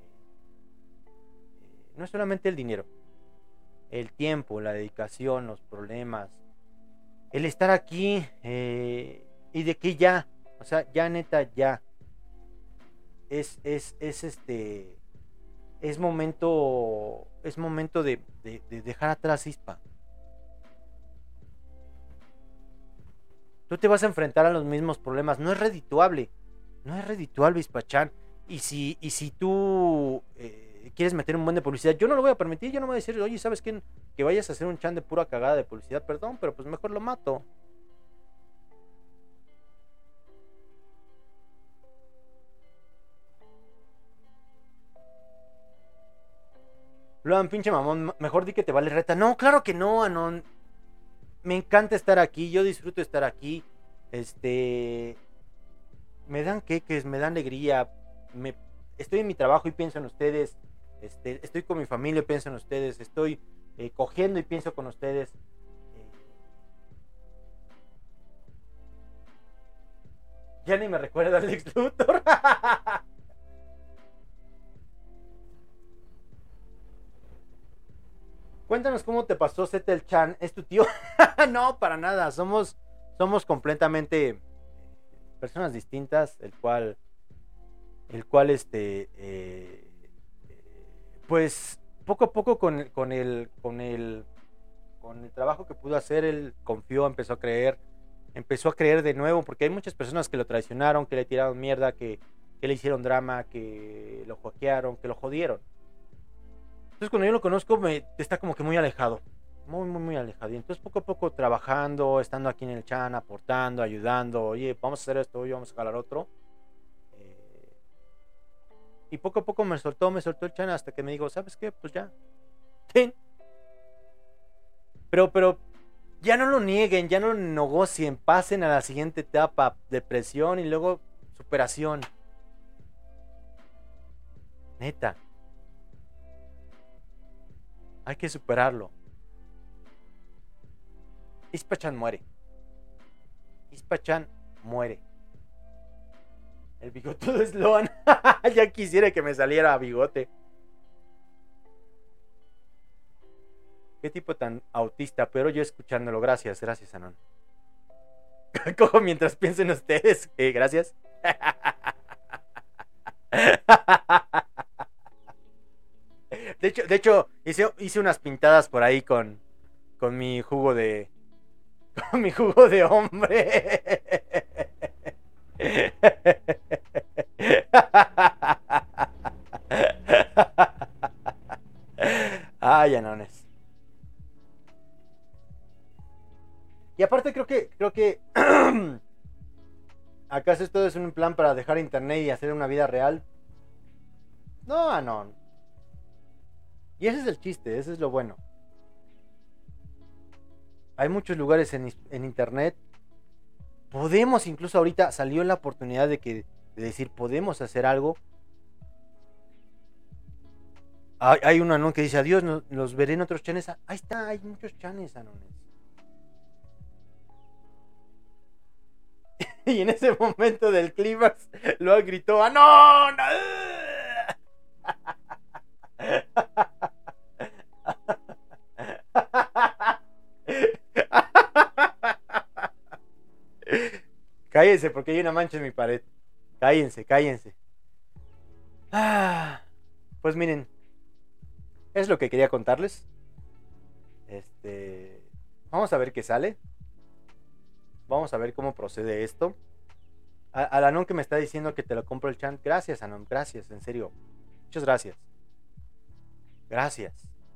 [SPEAKER 3] no es solamente el dinero. El tiempo, la dedicación, los problemas. El estar aquí eh, y de que ya, o sea, ya neta, ya. Es, es, es este... Es momento, es momento de, de, de dejar atrás Ispa. Tú te vas a enfrentar a los mismos problemas. No es redituable. No es redituable, Ispachan. Y si, y si tú eh, quieres meter un buen de publicidad, yo no lo voy a permitir. Yo no voy a decir, oye, ¿sabes qué? Que vayas a hacer un chan de pura cagada de publicidad. Perdón, pero pues mejor lo mato. Luan, pinche mamón, mejor di que te vale reta. No, claro que no, Anon. Me encanta estar aquí, yo disfruto estar aquí. Este... Me dan queques, me dan alegría. Me... Estoy en mi trabajo y pienso en ustedes. Este... Estoy con mi familia y pienso en ustedes. Estoy eh, cogiendo y pienso con ustedes. Eh... Ya ni me recuerda al Lex Luthor. Cuéntanos cómo te pasó Zetel Chan. ¿Es tu tío? No, para nada. Somos, somos completamente personas distintas. El cual, el cual, este, eh, pues, poco a poco con, con el, con el, con el trabajo que pudo hacer, él confió, empezó a creer, empezó a creer de nuevo, porque hay muchas personas que lo traicionaron, que le tiraron mierda, que, que le hicieron drama, que lo hackearon, que lo jodieron. Entonces cuando yo lo conozco me está como que muy alejado, muy muy muy alejado. Y entonces poco a poco trabajando, estando aquí en el chan, aportando, ayudando, oye, vamos a hacer esto, oye, vamos a jalar otro. Eh, y poco a poco me soltó, me soltó el chan hasta que me dijo, ¿sabes qué? Pues ya. ¿Sí? Pero, pero, ya no lo nieguen, ya no lo negocien, pasen a la siguiente etapa, depresión y luego superación. Neta. Hay que superarlo. Ispachan muere. Ispachan muere. El bigotudo es Loan. Ya quisiera que me saliera bigote. Qué tipo tan autista, pero yo escuchándolo. Gracias, gracias, Anon. Cojo mientras pienso en ustedes. Eh, gracias. De hecho, de hecho hice, hice unas pintadas por ahí con, con mi jugo de... Con mi jugo de hombre. Ay, Anones. Y aparte creo que... Creo que... ¿Acaso esto es un plan para dejar internet y hacer una vida real? No, Anon. Y ese es el chiste, ese es lo bueno. Hay muchos lugares en, en internet. Podemos, incluso ahorita salió la oportunidad de que de decir, podemos hacer algo. Hay, hay un Anon que dice, adiós, no, los veré en otros chanes. Ahí está, hay muchos chanes, Anones. Y en ese momento del clímax, lo gritó, ¡Anon! Cállense porque hay una mancha en mi pared. Cállense, cállense. Ah, pues miren, es lo que quería contarles. Este, vamos a ver qué sale. Vamos a ver cómo procede esto. A, al Anon que me está diciendo que te lo compro el chan. Gracias, Anon, gracias, en serio. Muchas gracias. Gracias.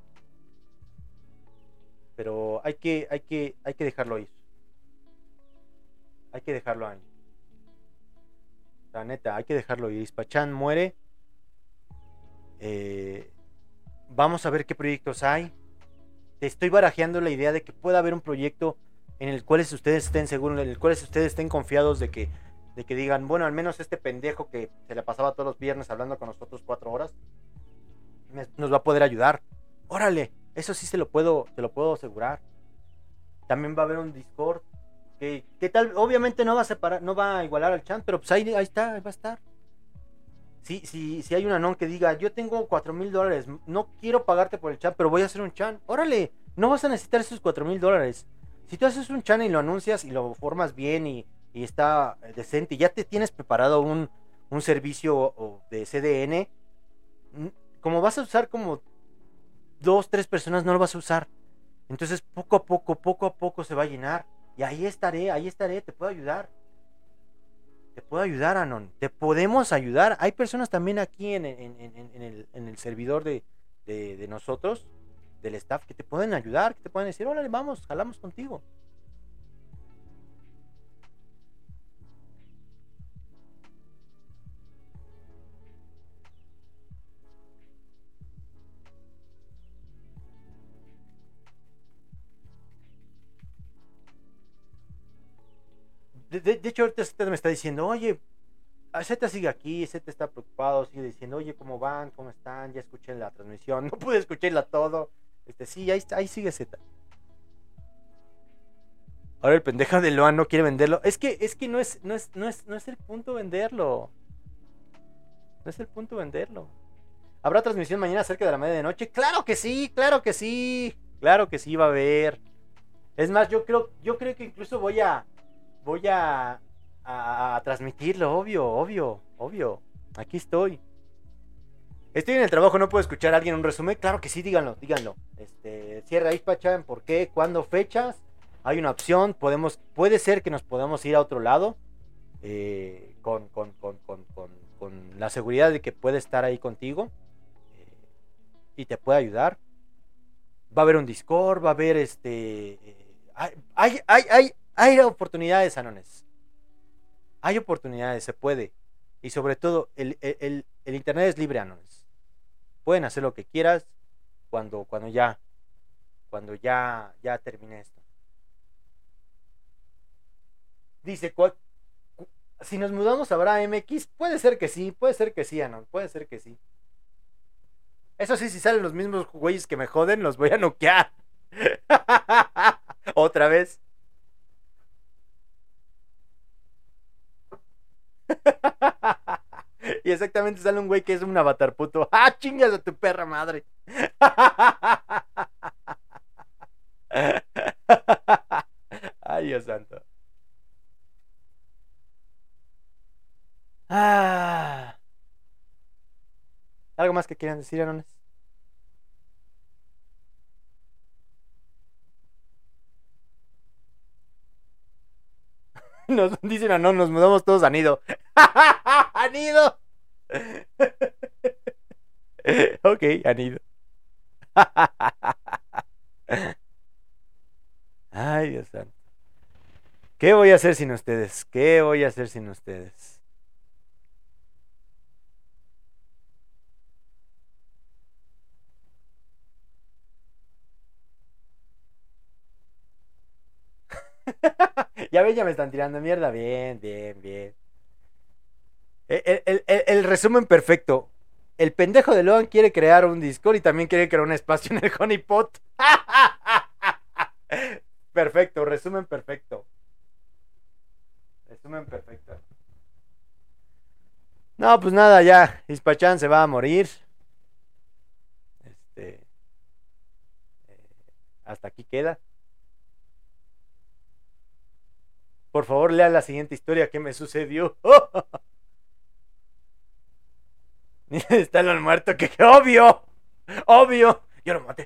[SPEAKER 3] Pero hay que, hay que, hay que dejarlo ir. Hay que dejarlo ahí. La neta, hay que dejarlo ir. Ispachan muere. Eh, vamos a ver qué proyectos hay. Te estoy barajeando la idea de que pueda haber un proyecto en el cual ustedes estén seguros, en el cual ustedes estén confiados de que, de que digan, bueno, al menos este pendejo que se le pasaba todos los viernes hablando con nosotros cuatro horas, nos va a poder ayudar. Órale, eso sí se lo puedo, te lo puedo asegurar. También va a haber un Discord que, que tal, obviamente no va a separar, no va a igualar al chat, pero pues ahí, ahí está, ahí va a estar. Si, si, si hay un Anon que diga, yo tengo cuatro mil dólares, no quiero pagarte por el chat, pero voy a hacer un chat, órale, no vas a necesitar esos cuatro mil dólares. Si tú haces un chan y lo anuncias y lo formas bien y, y está decente y ya te tienes preparado un, un servicio de C D N, como vas a usar como dos, tres personas, no lo vas a usar. Entonces poco a poco, poco a poco se va a llenar. Y ahí estaré, ahí estaré, te puedo ayudar. Te puedo ayudar, Anon. Te podemos ayudar. Hay personas también aquí en, en, en, en, el, en el servidor de, de, de nosotros, del staff, que te pueden ayudar, que te pueden decir, órale, vamos, jalamos contigo. De, de, de hecho, ahorita Z me está diciendo, oye, Z sigue aquí, Z está preocupado, sigue diciendo, oye, ¿cómo van? ¿Cómo están? Ya escuché la transmisión, no pude escucharla todo. Este, sí, ahí, ahí sigue Z. Ahora el pendejo de Loan no quiere venderlo. Es que, es que no es, no es, no es, no es el punto venderlo. No es el punto venderlo. ¿Habrá transmisión mañana cerca de la medianoche? Claro que sí, claro que sí. Claro que sí va a haber. Es más, yo creo, yo creo que incluso voy a, voy a, a, a transmitirlo, obvio, obvio, obvio. Aquí estoy. Estoy en el trabajo, no puedo escuchar a alguien un resumen. Claro que sí, díganlo, díganlo. Este, cierra Ispachan, ¿por qué? ¿Cuándo? ¿Fechas? Hay una opción, podemos, puede ser que nos podamos ir a otro lado, eh, con, con, con, con, con, con la seguridad de que puede estar ahí contigo, eh, y te puede ayudar. Va a haber un Discord, va a haber este, eh, hay, hay, hay, hay, hay oportunidades, Anones. Hay oportunidades, se puede. Y sobre todo, el, el, el, el internet es libre, Anones. Pueden hacer lo que quieras cuando, cuando ya, cuando ya, ya termine esto. Dice, ¿cuál, cu, si nos mudamos habrá M X? Puede ser que sí, puede ser que sí, Anon, puede ser que sí. Eso sí, si salen los mismos güeyes que me joden, los voy a noquear. Otra vez. Y exactamente sale un güey que es un avatar puto. ¡Ah, chingas a tu perra madre! Ay, Dios santo. Ah. ¿Algo más que quieran decir, Anones? Nos dicen a no, nos mudamos todos a Nido. ¡A Nido! Ok, a Nido. Ay, Dios santo. ¿Qué voy a hacer sin ustedes? ¿Qué voy a hacer sin ustedes? Ya ven, ya me están tirando mierda. Bien, bien, bien. El, el- el- el resumen perfecto. El pendejo de Loan quiere crear un Discord y también quiere crear un espacio en el Honeypot. Perfecto, resumen perfecto. Resumen perfecto. No, pues nada, ya. Ispachan se va a morir. Este. eh, hasta aquí queda. Por favor, lea la siguiente historia que me sucedió. Está el muerto, que, que obvio. Obvio. Yo lo maté.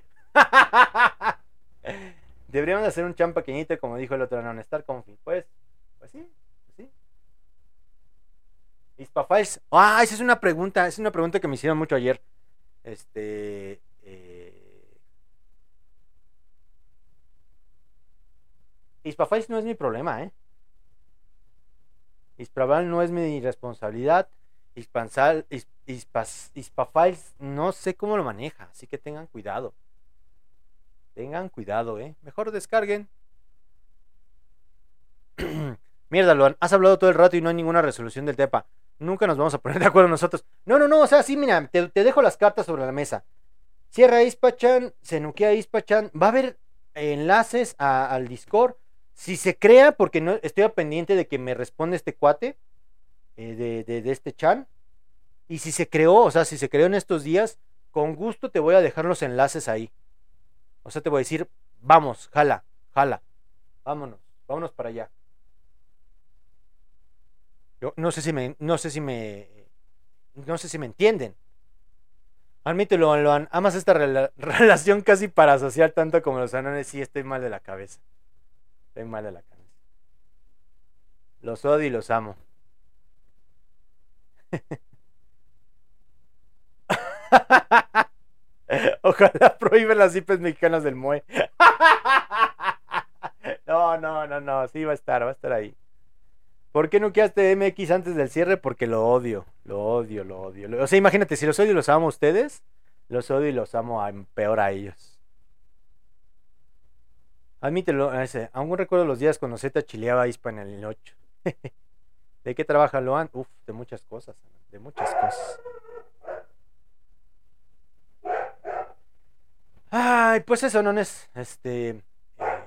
[SPEAKER 3] Deberíamos hacer un chan pequeñito, como dijo el otro, no, estar confi. Pues, pues sí, pues sí. Ispafiles. Ah, esa es una pregunta, es una pregunta que me hicieron mucho ayer. Este. Eh... Ispafiles no es mi problema, ¿eh? Ispraval no es mi responsabilidad. Ispansal, is, ispas, Ispafiles no sé cómo lo maneja, así que tengan cuidado. Tengan cuidado, ¿eh? Mejor descarguen. Mierda, Luan, has hablado todo el rato y no hay ninguna resolución del TEPA. Nunca nos vamos a poner de acuerdo nosotros. No, no, no, o sea, sí, mira, te, te dejo las cartas sobre la mesa. Cierra Ispachan, se nuquea Ispachan. Va a haber enlaces a, al Discord. Si se crea, porque no estoy pendiente de que me responda este cuate eh, de, de, de este chan. Y si se creó, o sea, si se creó en estos días, con gusto te voy a dejar los enlaces ahí. O sea, te voy a decir, vamos, jala, jala, vámonos, vámonos para allá. Yo no sé si me, no sé si me, no sé si me entienden. Admítelo, Loan, amas esta rela relación casi parasocial tanto como los anones. Sí, estoy mal de la cabeza. Estoy mal de la cabeza. Los odio y los amo. Ojalá prohíben las I Pes mexicanas del M O E. No, no, no, no, sí va a estar, va a estar ahí. ¿Por qué no quedaste M X antes del cierre? Porque lo odio, lo odio, lo odio. O sea, imagínate, si los odio y los amo a ustedes, los odio y los amo a, peor a ellos. Admítelo, ese, aún recuerdo los días cuando Z chileaba a Ispa en el ocho. ¿De qué trabaja Loan? Uf, de muchas cosas, de muchas cosas. Ay, pues eso, no es, este... Eh,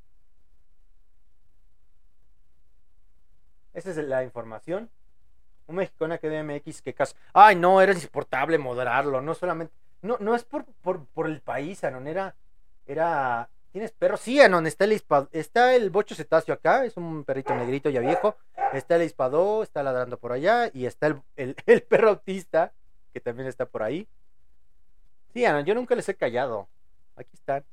[SPEAKER 3] esa es la información. Un mexicano que de M X, que caso. Ay, no, era insoportable moderarlo, no solamente... No, no es por, por, por el país, Anon, era... Era... ¿Tienes perro? Sí, Anon, está el hispa, está el bocho cetáceo acá, es un perrito negrito ya viejo. Está el hispadó, está ladrando por allá. Y está el, el, el perro autista, que también está por ahí. Sí, Anon, yo nunca les he callado. Aquí están.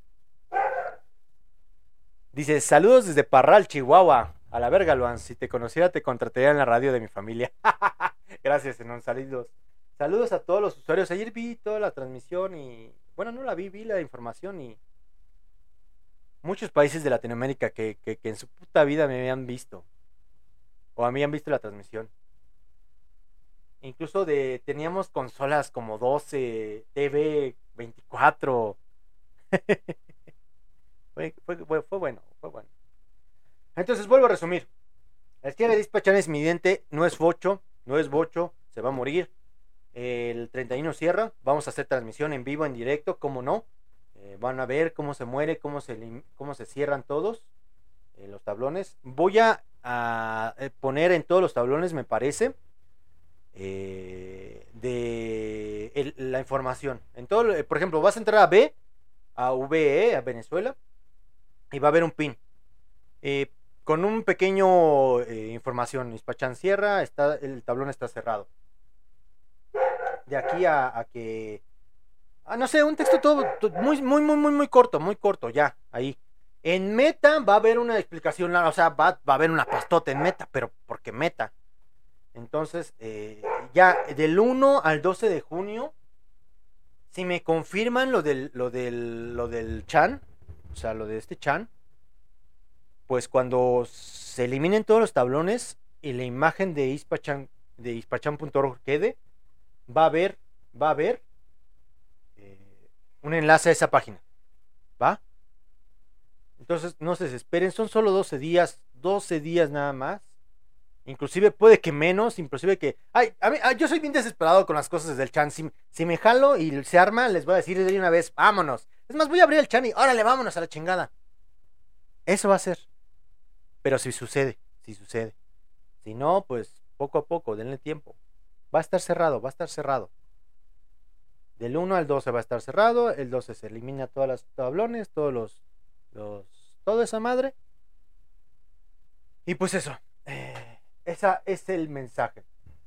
[SPEAKER 3] Dice, saludos desde Parral, Chihuahua. A la verga, Luan. Si te conociera, te contrataría en la radio de mi familia. Gracias, Enon. Saludos. Saludos a todos los usuarios. Ayer vi toda la transmisión y... Bueno, no la vi, vi la información y... Muchos países de Latinoamérica que, que, que en su puta vida me habían visto. O a mí han visto la transmisión. Incluso de... Teníamos consolas como doce, T V veinticuatro... fue, fue, fue, fue bueno, fue bueno. Entonces vuelvo a resumir. El cierre de Dispachan es inminente, no es bocho, no es bocho, se va a morir. El treinta y uno cierra, vamos a hacer transmisión en vivo, en directo, cómo no. Eh, van a ver cómo se muere, cómo se, cómo se cierran todos eh, los tablones. Voy a, a poner en todos los tablones, me parece, eh, de el, la información. En todo, por ejemplo, vas a entrar a B, a V E, a Venezuela, y va a haber un pin eh, con un pequeño eh, información. Ispachan cierra, está, el tablón está cerrado. De aquí a, a que ah, no sé, un texto todo, todo muy, muy, muy, muy, muy corto, muy corto, ya, ahí. En Meta va a haber una explicación, o sea, va, va a haber una pastota en Meta, pero porque Meta. Entonces, eh, ya del uno al doce de junio, si me confirman lo del, lo del, lo del Chan, o sea, lo de este Chan, pues cuando se eliminen todos los tablones y la imagen de Ispachan de ispachan punto org quede, va a haber, va a haber eh, un enlace a esa página, ¿va? Entonces no se desesperen, son solo doce días, doce días nada más. Inclusive puede que menos, inclusive que... Ay, a mí, a, yo soy bien desesperado con las cosas del chan. Si, si me jalo y se arma, les voy a decir de una vez, vámonos. Es más, voy a abrir el chan y órale, vámonos a la chingada. Eso va a ser. Pero si sucede, si sucede. Si no, pues poco a poco, denle tiempo. Va a estar cerrado, va a estar cerrado. Del uno al doce va a estar cerrado. El doce se elimina todas las tablones, todos los... los toda esa madre. Y pues eso. Eh... Ese es el mensaje.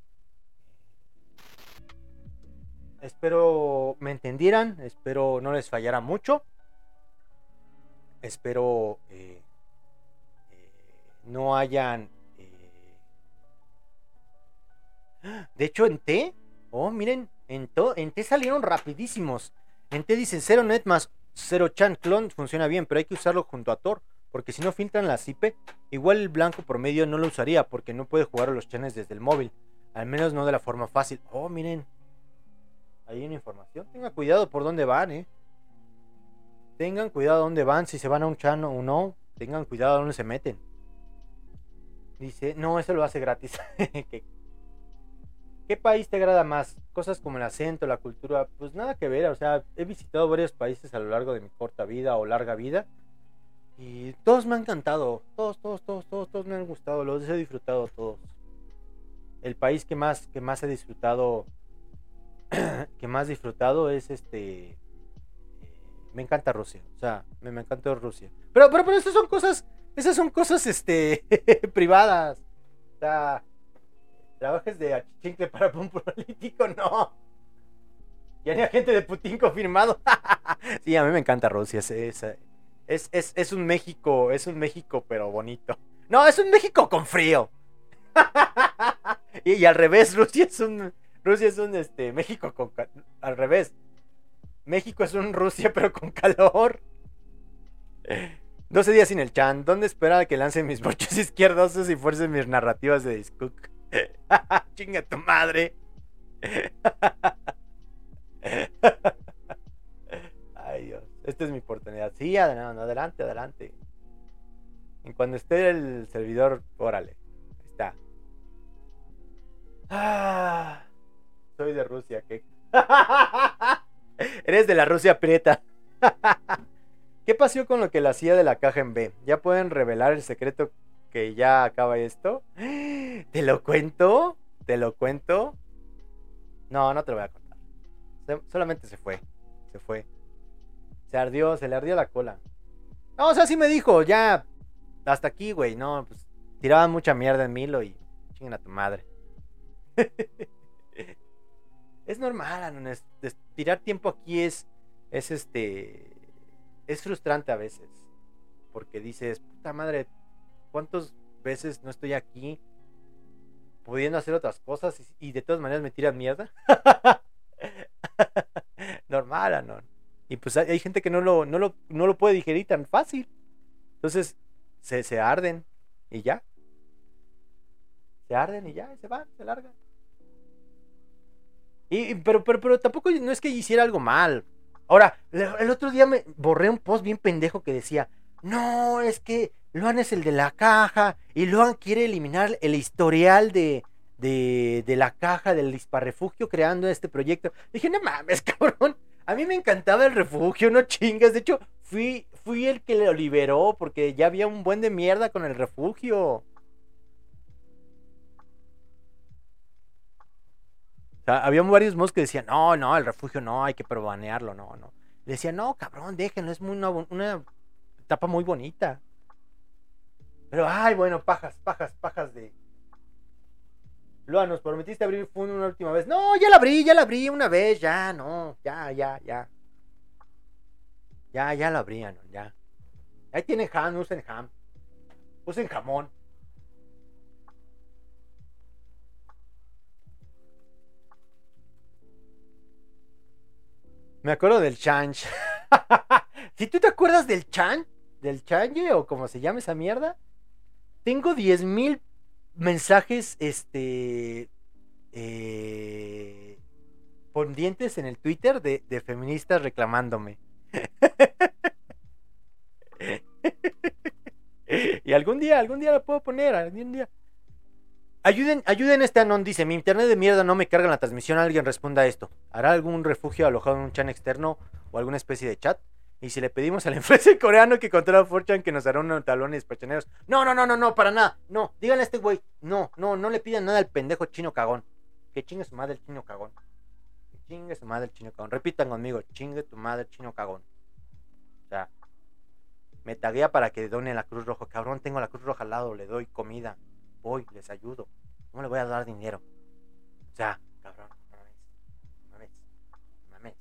[SPEAKER 3] Espero me entendieran. Espero no les fallara mucho. Espero eh, eh, no hayan... Eh... De hecho, en T... Oh, miren. En, to, en T salieron rapidísimos. En T dicen cero net más cero chan clone. Funciona bien, pero hay que usarlo junto a Tor. Porque si no filtran las I P, igual el blanco promedio no lo usaría porque no puede jugar a los chanes desde el móvil. Al menos no de la forma fácil. Oh, miren. Ahí una información. Tengan cuidado por dónde van, eh. Tengan cuidado dónde van, si se van a un chan o no. Tengan cuidado dónde se meten. Dice, no, eso lo hace gratis. ¿Qué, ¿Qué país te agrada más? Cosas como el acento, la cultura, pues nada que ver. O sea, he visitado varios países a lo largo de mi corta vida o larga vida. Y todos me han encantado, todos, todos, todos, todos, todos me han gustado, los he disfrutado todos. El país que más, que más he disfrutado, que más disfrutado es este, eh, me encanta Rusia, o sea, me, me encanta Rusia. Pero, pero, pero esas son cosas, esas son cosas, este, privadas. O sea, trabajes de achichincle para un político, no. Ya ni agente de Putin confirmado. Sí, a mí me encanta Rusia, es, es Es, es, es un México, es un México pero bonito. No, es un México con frío. y, y al revés, Rusia es un Rusia es un este México con al revés. México es un Rusia pero con calor. doce días sin el chan. ¿Dónde espera que lance mis bochos izquierdosos y fuerce mis narrativas de Discook? Chinga tu madre. Ay, Dios. Esta es mi oportunidad. Sí, adelante, adelante, adelante. En cuando esté el servidor, órale. Ahí está. Ah, soy de Rusia, ¿qué? Eres de la Rusia prieta. ¿Qué pasó con lo que la hacía de la caja en B? ¿Ya pueden revelar el secreto que ya acaba esto? ¿Te lo cuento? ¿Te lo cuento? No, no te lo voy a contar. Solamente se fue. Se fue. Se ardió, se le ardió la cola. No, o sea, sí me dijo, ya, hasta aquí, güey, no, pues, tiraban mucha mierda en Milo y chingan a tu madre. Es normal, ¿no? Es, es, tirar tiempo aquí es, es este, es frustrante a veces, porque dices, puta madre, ¿cuántas veces no estoy aquí pudiendo hacer otras cosas y, y de todas maneras me tiran mierda? Normal, Anon. Y pues hay, hay gente que no lo, no, lo, no lo puede digerir tan fácil. Entonces se, se arden y ya. Se arden y ya, y se van, se largan. Y, pero, pero, pero tampoco no es que hiciera algo mal. Ahora, el otro día me borré un post bien pendejo que decía, no, es que Luan es el de la caja y Luan quiere eliminar el historial de, de, de la caja del disparrefugio creando este proyecto. Dije, no mames, cabrón. A mí me encantaba el refugio, no chingas. De hecho, fui, fui el que lo liberó porque ya había un buen de mierda con el refugio. O sea, había varios mods que decían, no, no, el refugio no, hay que probanearlo, no, no. Le decía, no, cabrón, déjenlo, es muy una, una etapa muy bonita. Pero, ay, bueno, pajas, pajas, pajas de... Luan, nos prometiste abrir Fun una última vez. No, ya la abrí, ya la abrí una vez, ya, no, ya, ya, ya. Ya, ya la abrí, no, ya. Ahí tienen ham, usen ham. Usen jamón. Me acuerdo del Chan. Si tú te acuerdas del Chan, del Change o como se llama esa mierda, tengo diez mil mensajes, este, eh, pendientes en el Twitter de, de feministas reclamándome. Y algún día, algún día la puedo poner, algún día. Ayuden, ayuden este Anon, dice, mi internet de mierda no me carga en la transmisión, alguien responda a esto. ¿Hará algún refugio alojado en un chat externo o alguna especie de chat? Y si le pedimos al influencer coreano que controla four chan que nos hará unos talones pachoneros. No, no, no, no, no, para nada. No, díganle a este güey. No, no, no le pidan nada al pendejo chino cagón. Que chingue su madre el chino cagón. Que chingue su madre el chino cagón. Repitan conmigo, chingue tu madre el chino cagón. O sea, me taguea para que done la Cruz Roja. Cabrón, tengo la Cruz Roja al lado, le doy comida. Voy, les ayudo. No le voy a dar dinero. O sea, cabrón, no mames. No mames. No mames.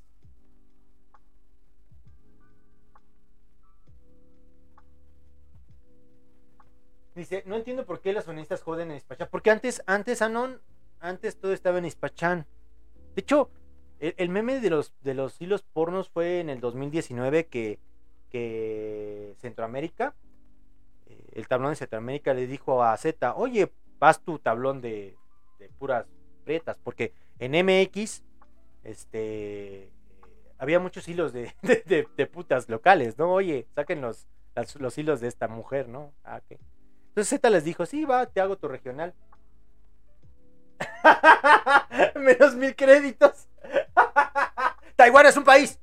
[SPEAKER 3] Dice, no entiendo por qué las feministas joden en Ispachán. Porque antes, antes, Anon, antes todo estaba en Ispachán. De hecho, el, el meme de los, de los hilos pornos fue en el dos mil diecinueve que, que Centroamérica, eh, el tablón de Centroamérica le dijo a Z, oye, vas tu tablón de, de puras prietas, porque en M X, este, eh, había muchos hilos de, de, de, de putas locales, ¿no? Oye, saquen los, los, los hilos de esta mujer, ¿no? Ah, ¿qué? Entonces Z les dijo, sí, va, te hago tu regional. Menos mil créditos. Taiwán es un país.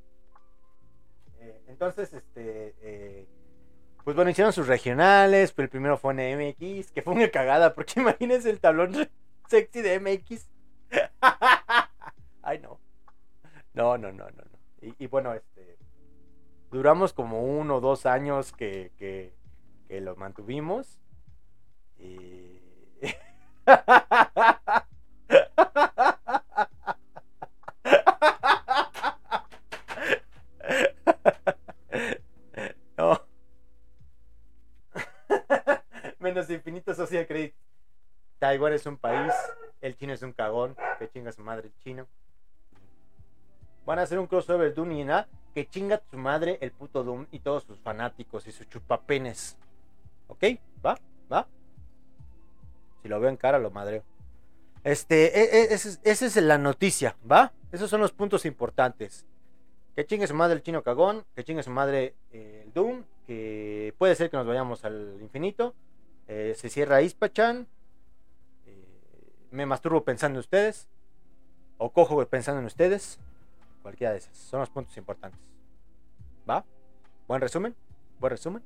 [SPEAKER 3] Eh, entonces, este, eh, pues bueno, hicieron sus regionales, pero el primero fue en M X, que fue una cagada, porque imagínense el tablón sexy de M X. Ay, no. No, no, no, no, no. Y, y bueno, este, duramos como uno o dos años que, que, que lo mantuvimos. Y... no. Menos infinito social credit. Taiwán es un país, el chino es un cagón, que chinga su madre el chino. Van a hacer un crossover Doom y nada, que chinga su madre el puto Doom y todos sus fanáticos y sus chupapenes. ¿Ok? ¿Va? ¿Va? Si lo veo en cara, lo madreo. Este, esa es, es la noticia, ¿va? Esos son los puntos importantes. Que chingue su madre el chino cagón, que chingue su madre eh, el Doom, que puede ser que nos vayamos al infinito. Eh, se cierra Ispachán. Eh, me masturbo pensando en ustedes. O cojo pensando en ustedes. Cualquiera de esas. Son los puntos importantes. ¿Va? ¿Buen resumen? ¿Buen resumen?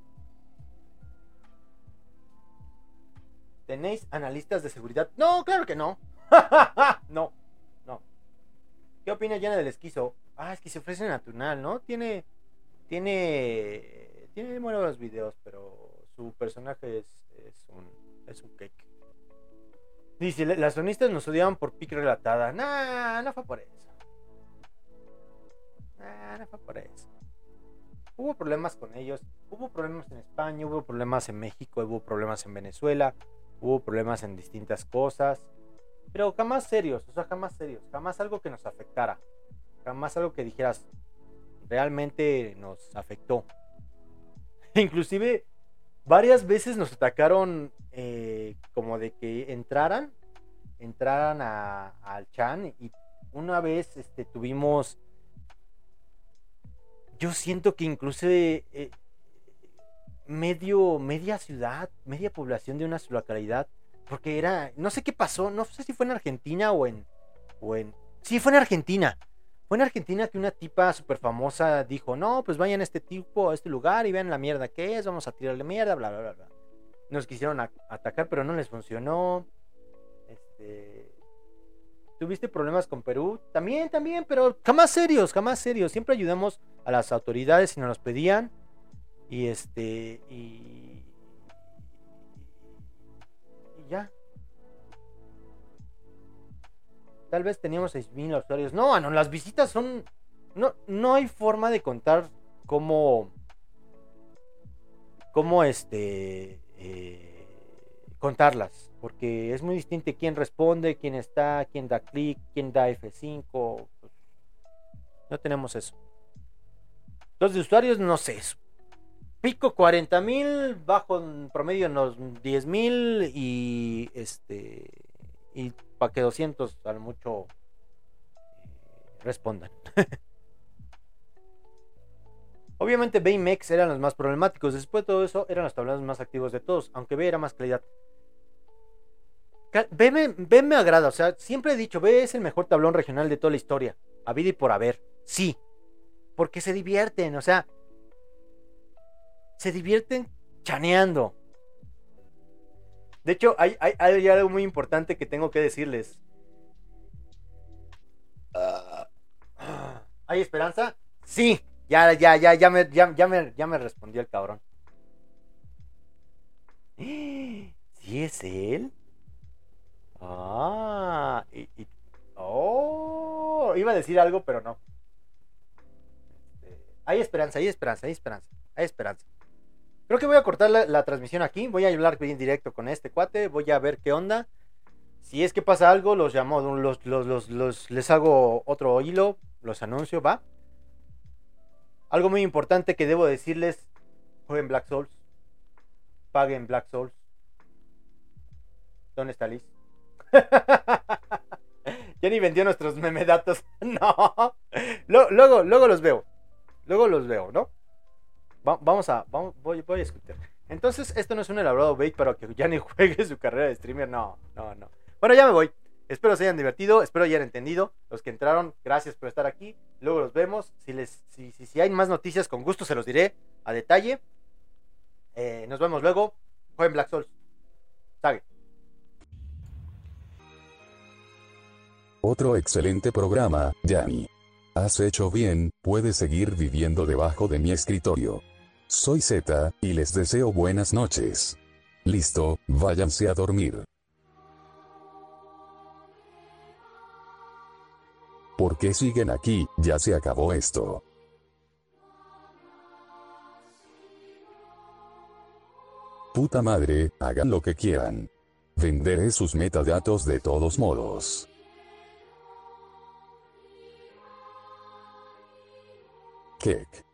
[SPEAKER 3] ¿Tenéis analistas de seguridad? No, claro que no. No, no. ¿Qué opina Yana del esquizo? Ah, es que se ofrece natural, ¿no? Tiene, tiene, tiene buenos videos, pero su personaje es, es un, es un cake. Dice, las feministas nos odiaban por pic relatada. Nah, no fue por eso. Nah, no fue por eso. Hubo problemas con ellos, hubo problemas en España, hubo problemas en México, hubo problemas en Venezuela, hubo problemas en distintas cosas, pero jamás serios, o sea, jamás serios, jamás algo que nos afectara, jamás algo que dijeras, realmente nos afectó. Inclusive, varias veces nos atacaron eh, como de que entraran, entraran a, al Chan, y una vez este, tuvimos... Yo siento que incluso eh, medio, media ciudad, media población de una localidad, porque era, no sé qué pasó, no sé si fue en Argentina o en, o en, sí fue en Argentina, fue en Argentina que una tipa súper famosa dijo, no, pues vayan a este tipo, a este lugar y vean la mierda que es, vamos a tirarle mierda, bla, bla, bla, bla. Nos quisieron a, atacar, pero no les funcionó. Este... ¿Tuviste problemas con Perú? También, también, pero jamás serios, jamás serios. Siempre ayudamos a las autoridades si nos los pedían. Y este, y, y ya. Tal vez teníamos seis mil usuarios. No, no, las visitas son... No, no hay forma de contar cómo... Cómo este... Eh, contarlas, porque es muy distinto quién responde, quién está, quién da clic, quién da F cinco, pues, no tenemos eso. Los de usuarios no sé eso, pico cuarenta mil, bajo en promedio en los diez mil y este y para que doscientos al mucho eh, respondan. Obviamente B y M E X eran los más problemáticos. Después de todo eso eran los tablones más activos de todos, aunque B era más calidad. B me, B me agrada, o sea, siempre he dicho, B es el mejor tablón regional de toda la historia, habido y por haber, sí, porque se divierten, o sea, se divierten chaneando. De hecho, hay, hay, hay algo muy importante que tengo que decirles. Uh, ¿Hay esperanza? Sí, ya, ya, ya, ya me, ya, ya me, ya me respondió el cabrón. ¿Sí es él? Ah, y, y, oh, iba a decir algo, pero no. Este, hay esperanza, hay esperanza, hay esperanza, hay esperanza. Creo que voy a cortar la, la transmisión aquí. Voy a hablar bien directo con este cuate. Voy a ver qué onda. Si es que pasa algo, los llamo, los, los, los, los, les hago otro hilo, los anuncio, ¿va? Algo muy importante que debo decirles: jueguen Black Souls, paguen Black Souls. ¿Dónde está Liz? Ya ni vendió nuestros meme datos. No. Luego, luego los veo. Luego los veo, ¿no? Va, vamos a. Vamos, voy, voy a escuchar. Entonces, esto no es un elaborado bait para que ya ni juegue su carrera de streamer. No, no, no. Bueno, ya me voy. Espero se hayan divertido. Espero hayan entendido. Los que entraron, gracias por estar aquí. Luego los vemos. Si, les, si, si, si hay más noticias, con gusto se los diré a detalle. Eh, nos vemos luego. Jueguen Black Souls. Sague.
[SPEAKER 1] Otro excelente programa, Yanni. Has hecho bien, puedes seguir viviendo debajo de mi escritorio. Soy Z, y les deseo buenas noches. Listo, váyanse a dormir. ¿Por qué siguen aquí? Ya se acabó esto. Puta madre, hagan lo que quieran. Venderé sus metadatos de todos modos. Kick.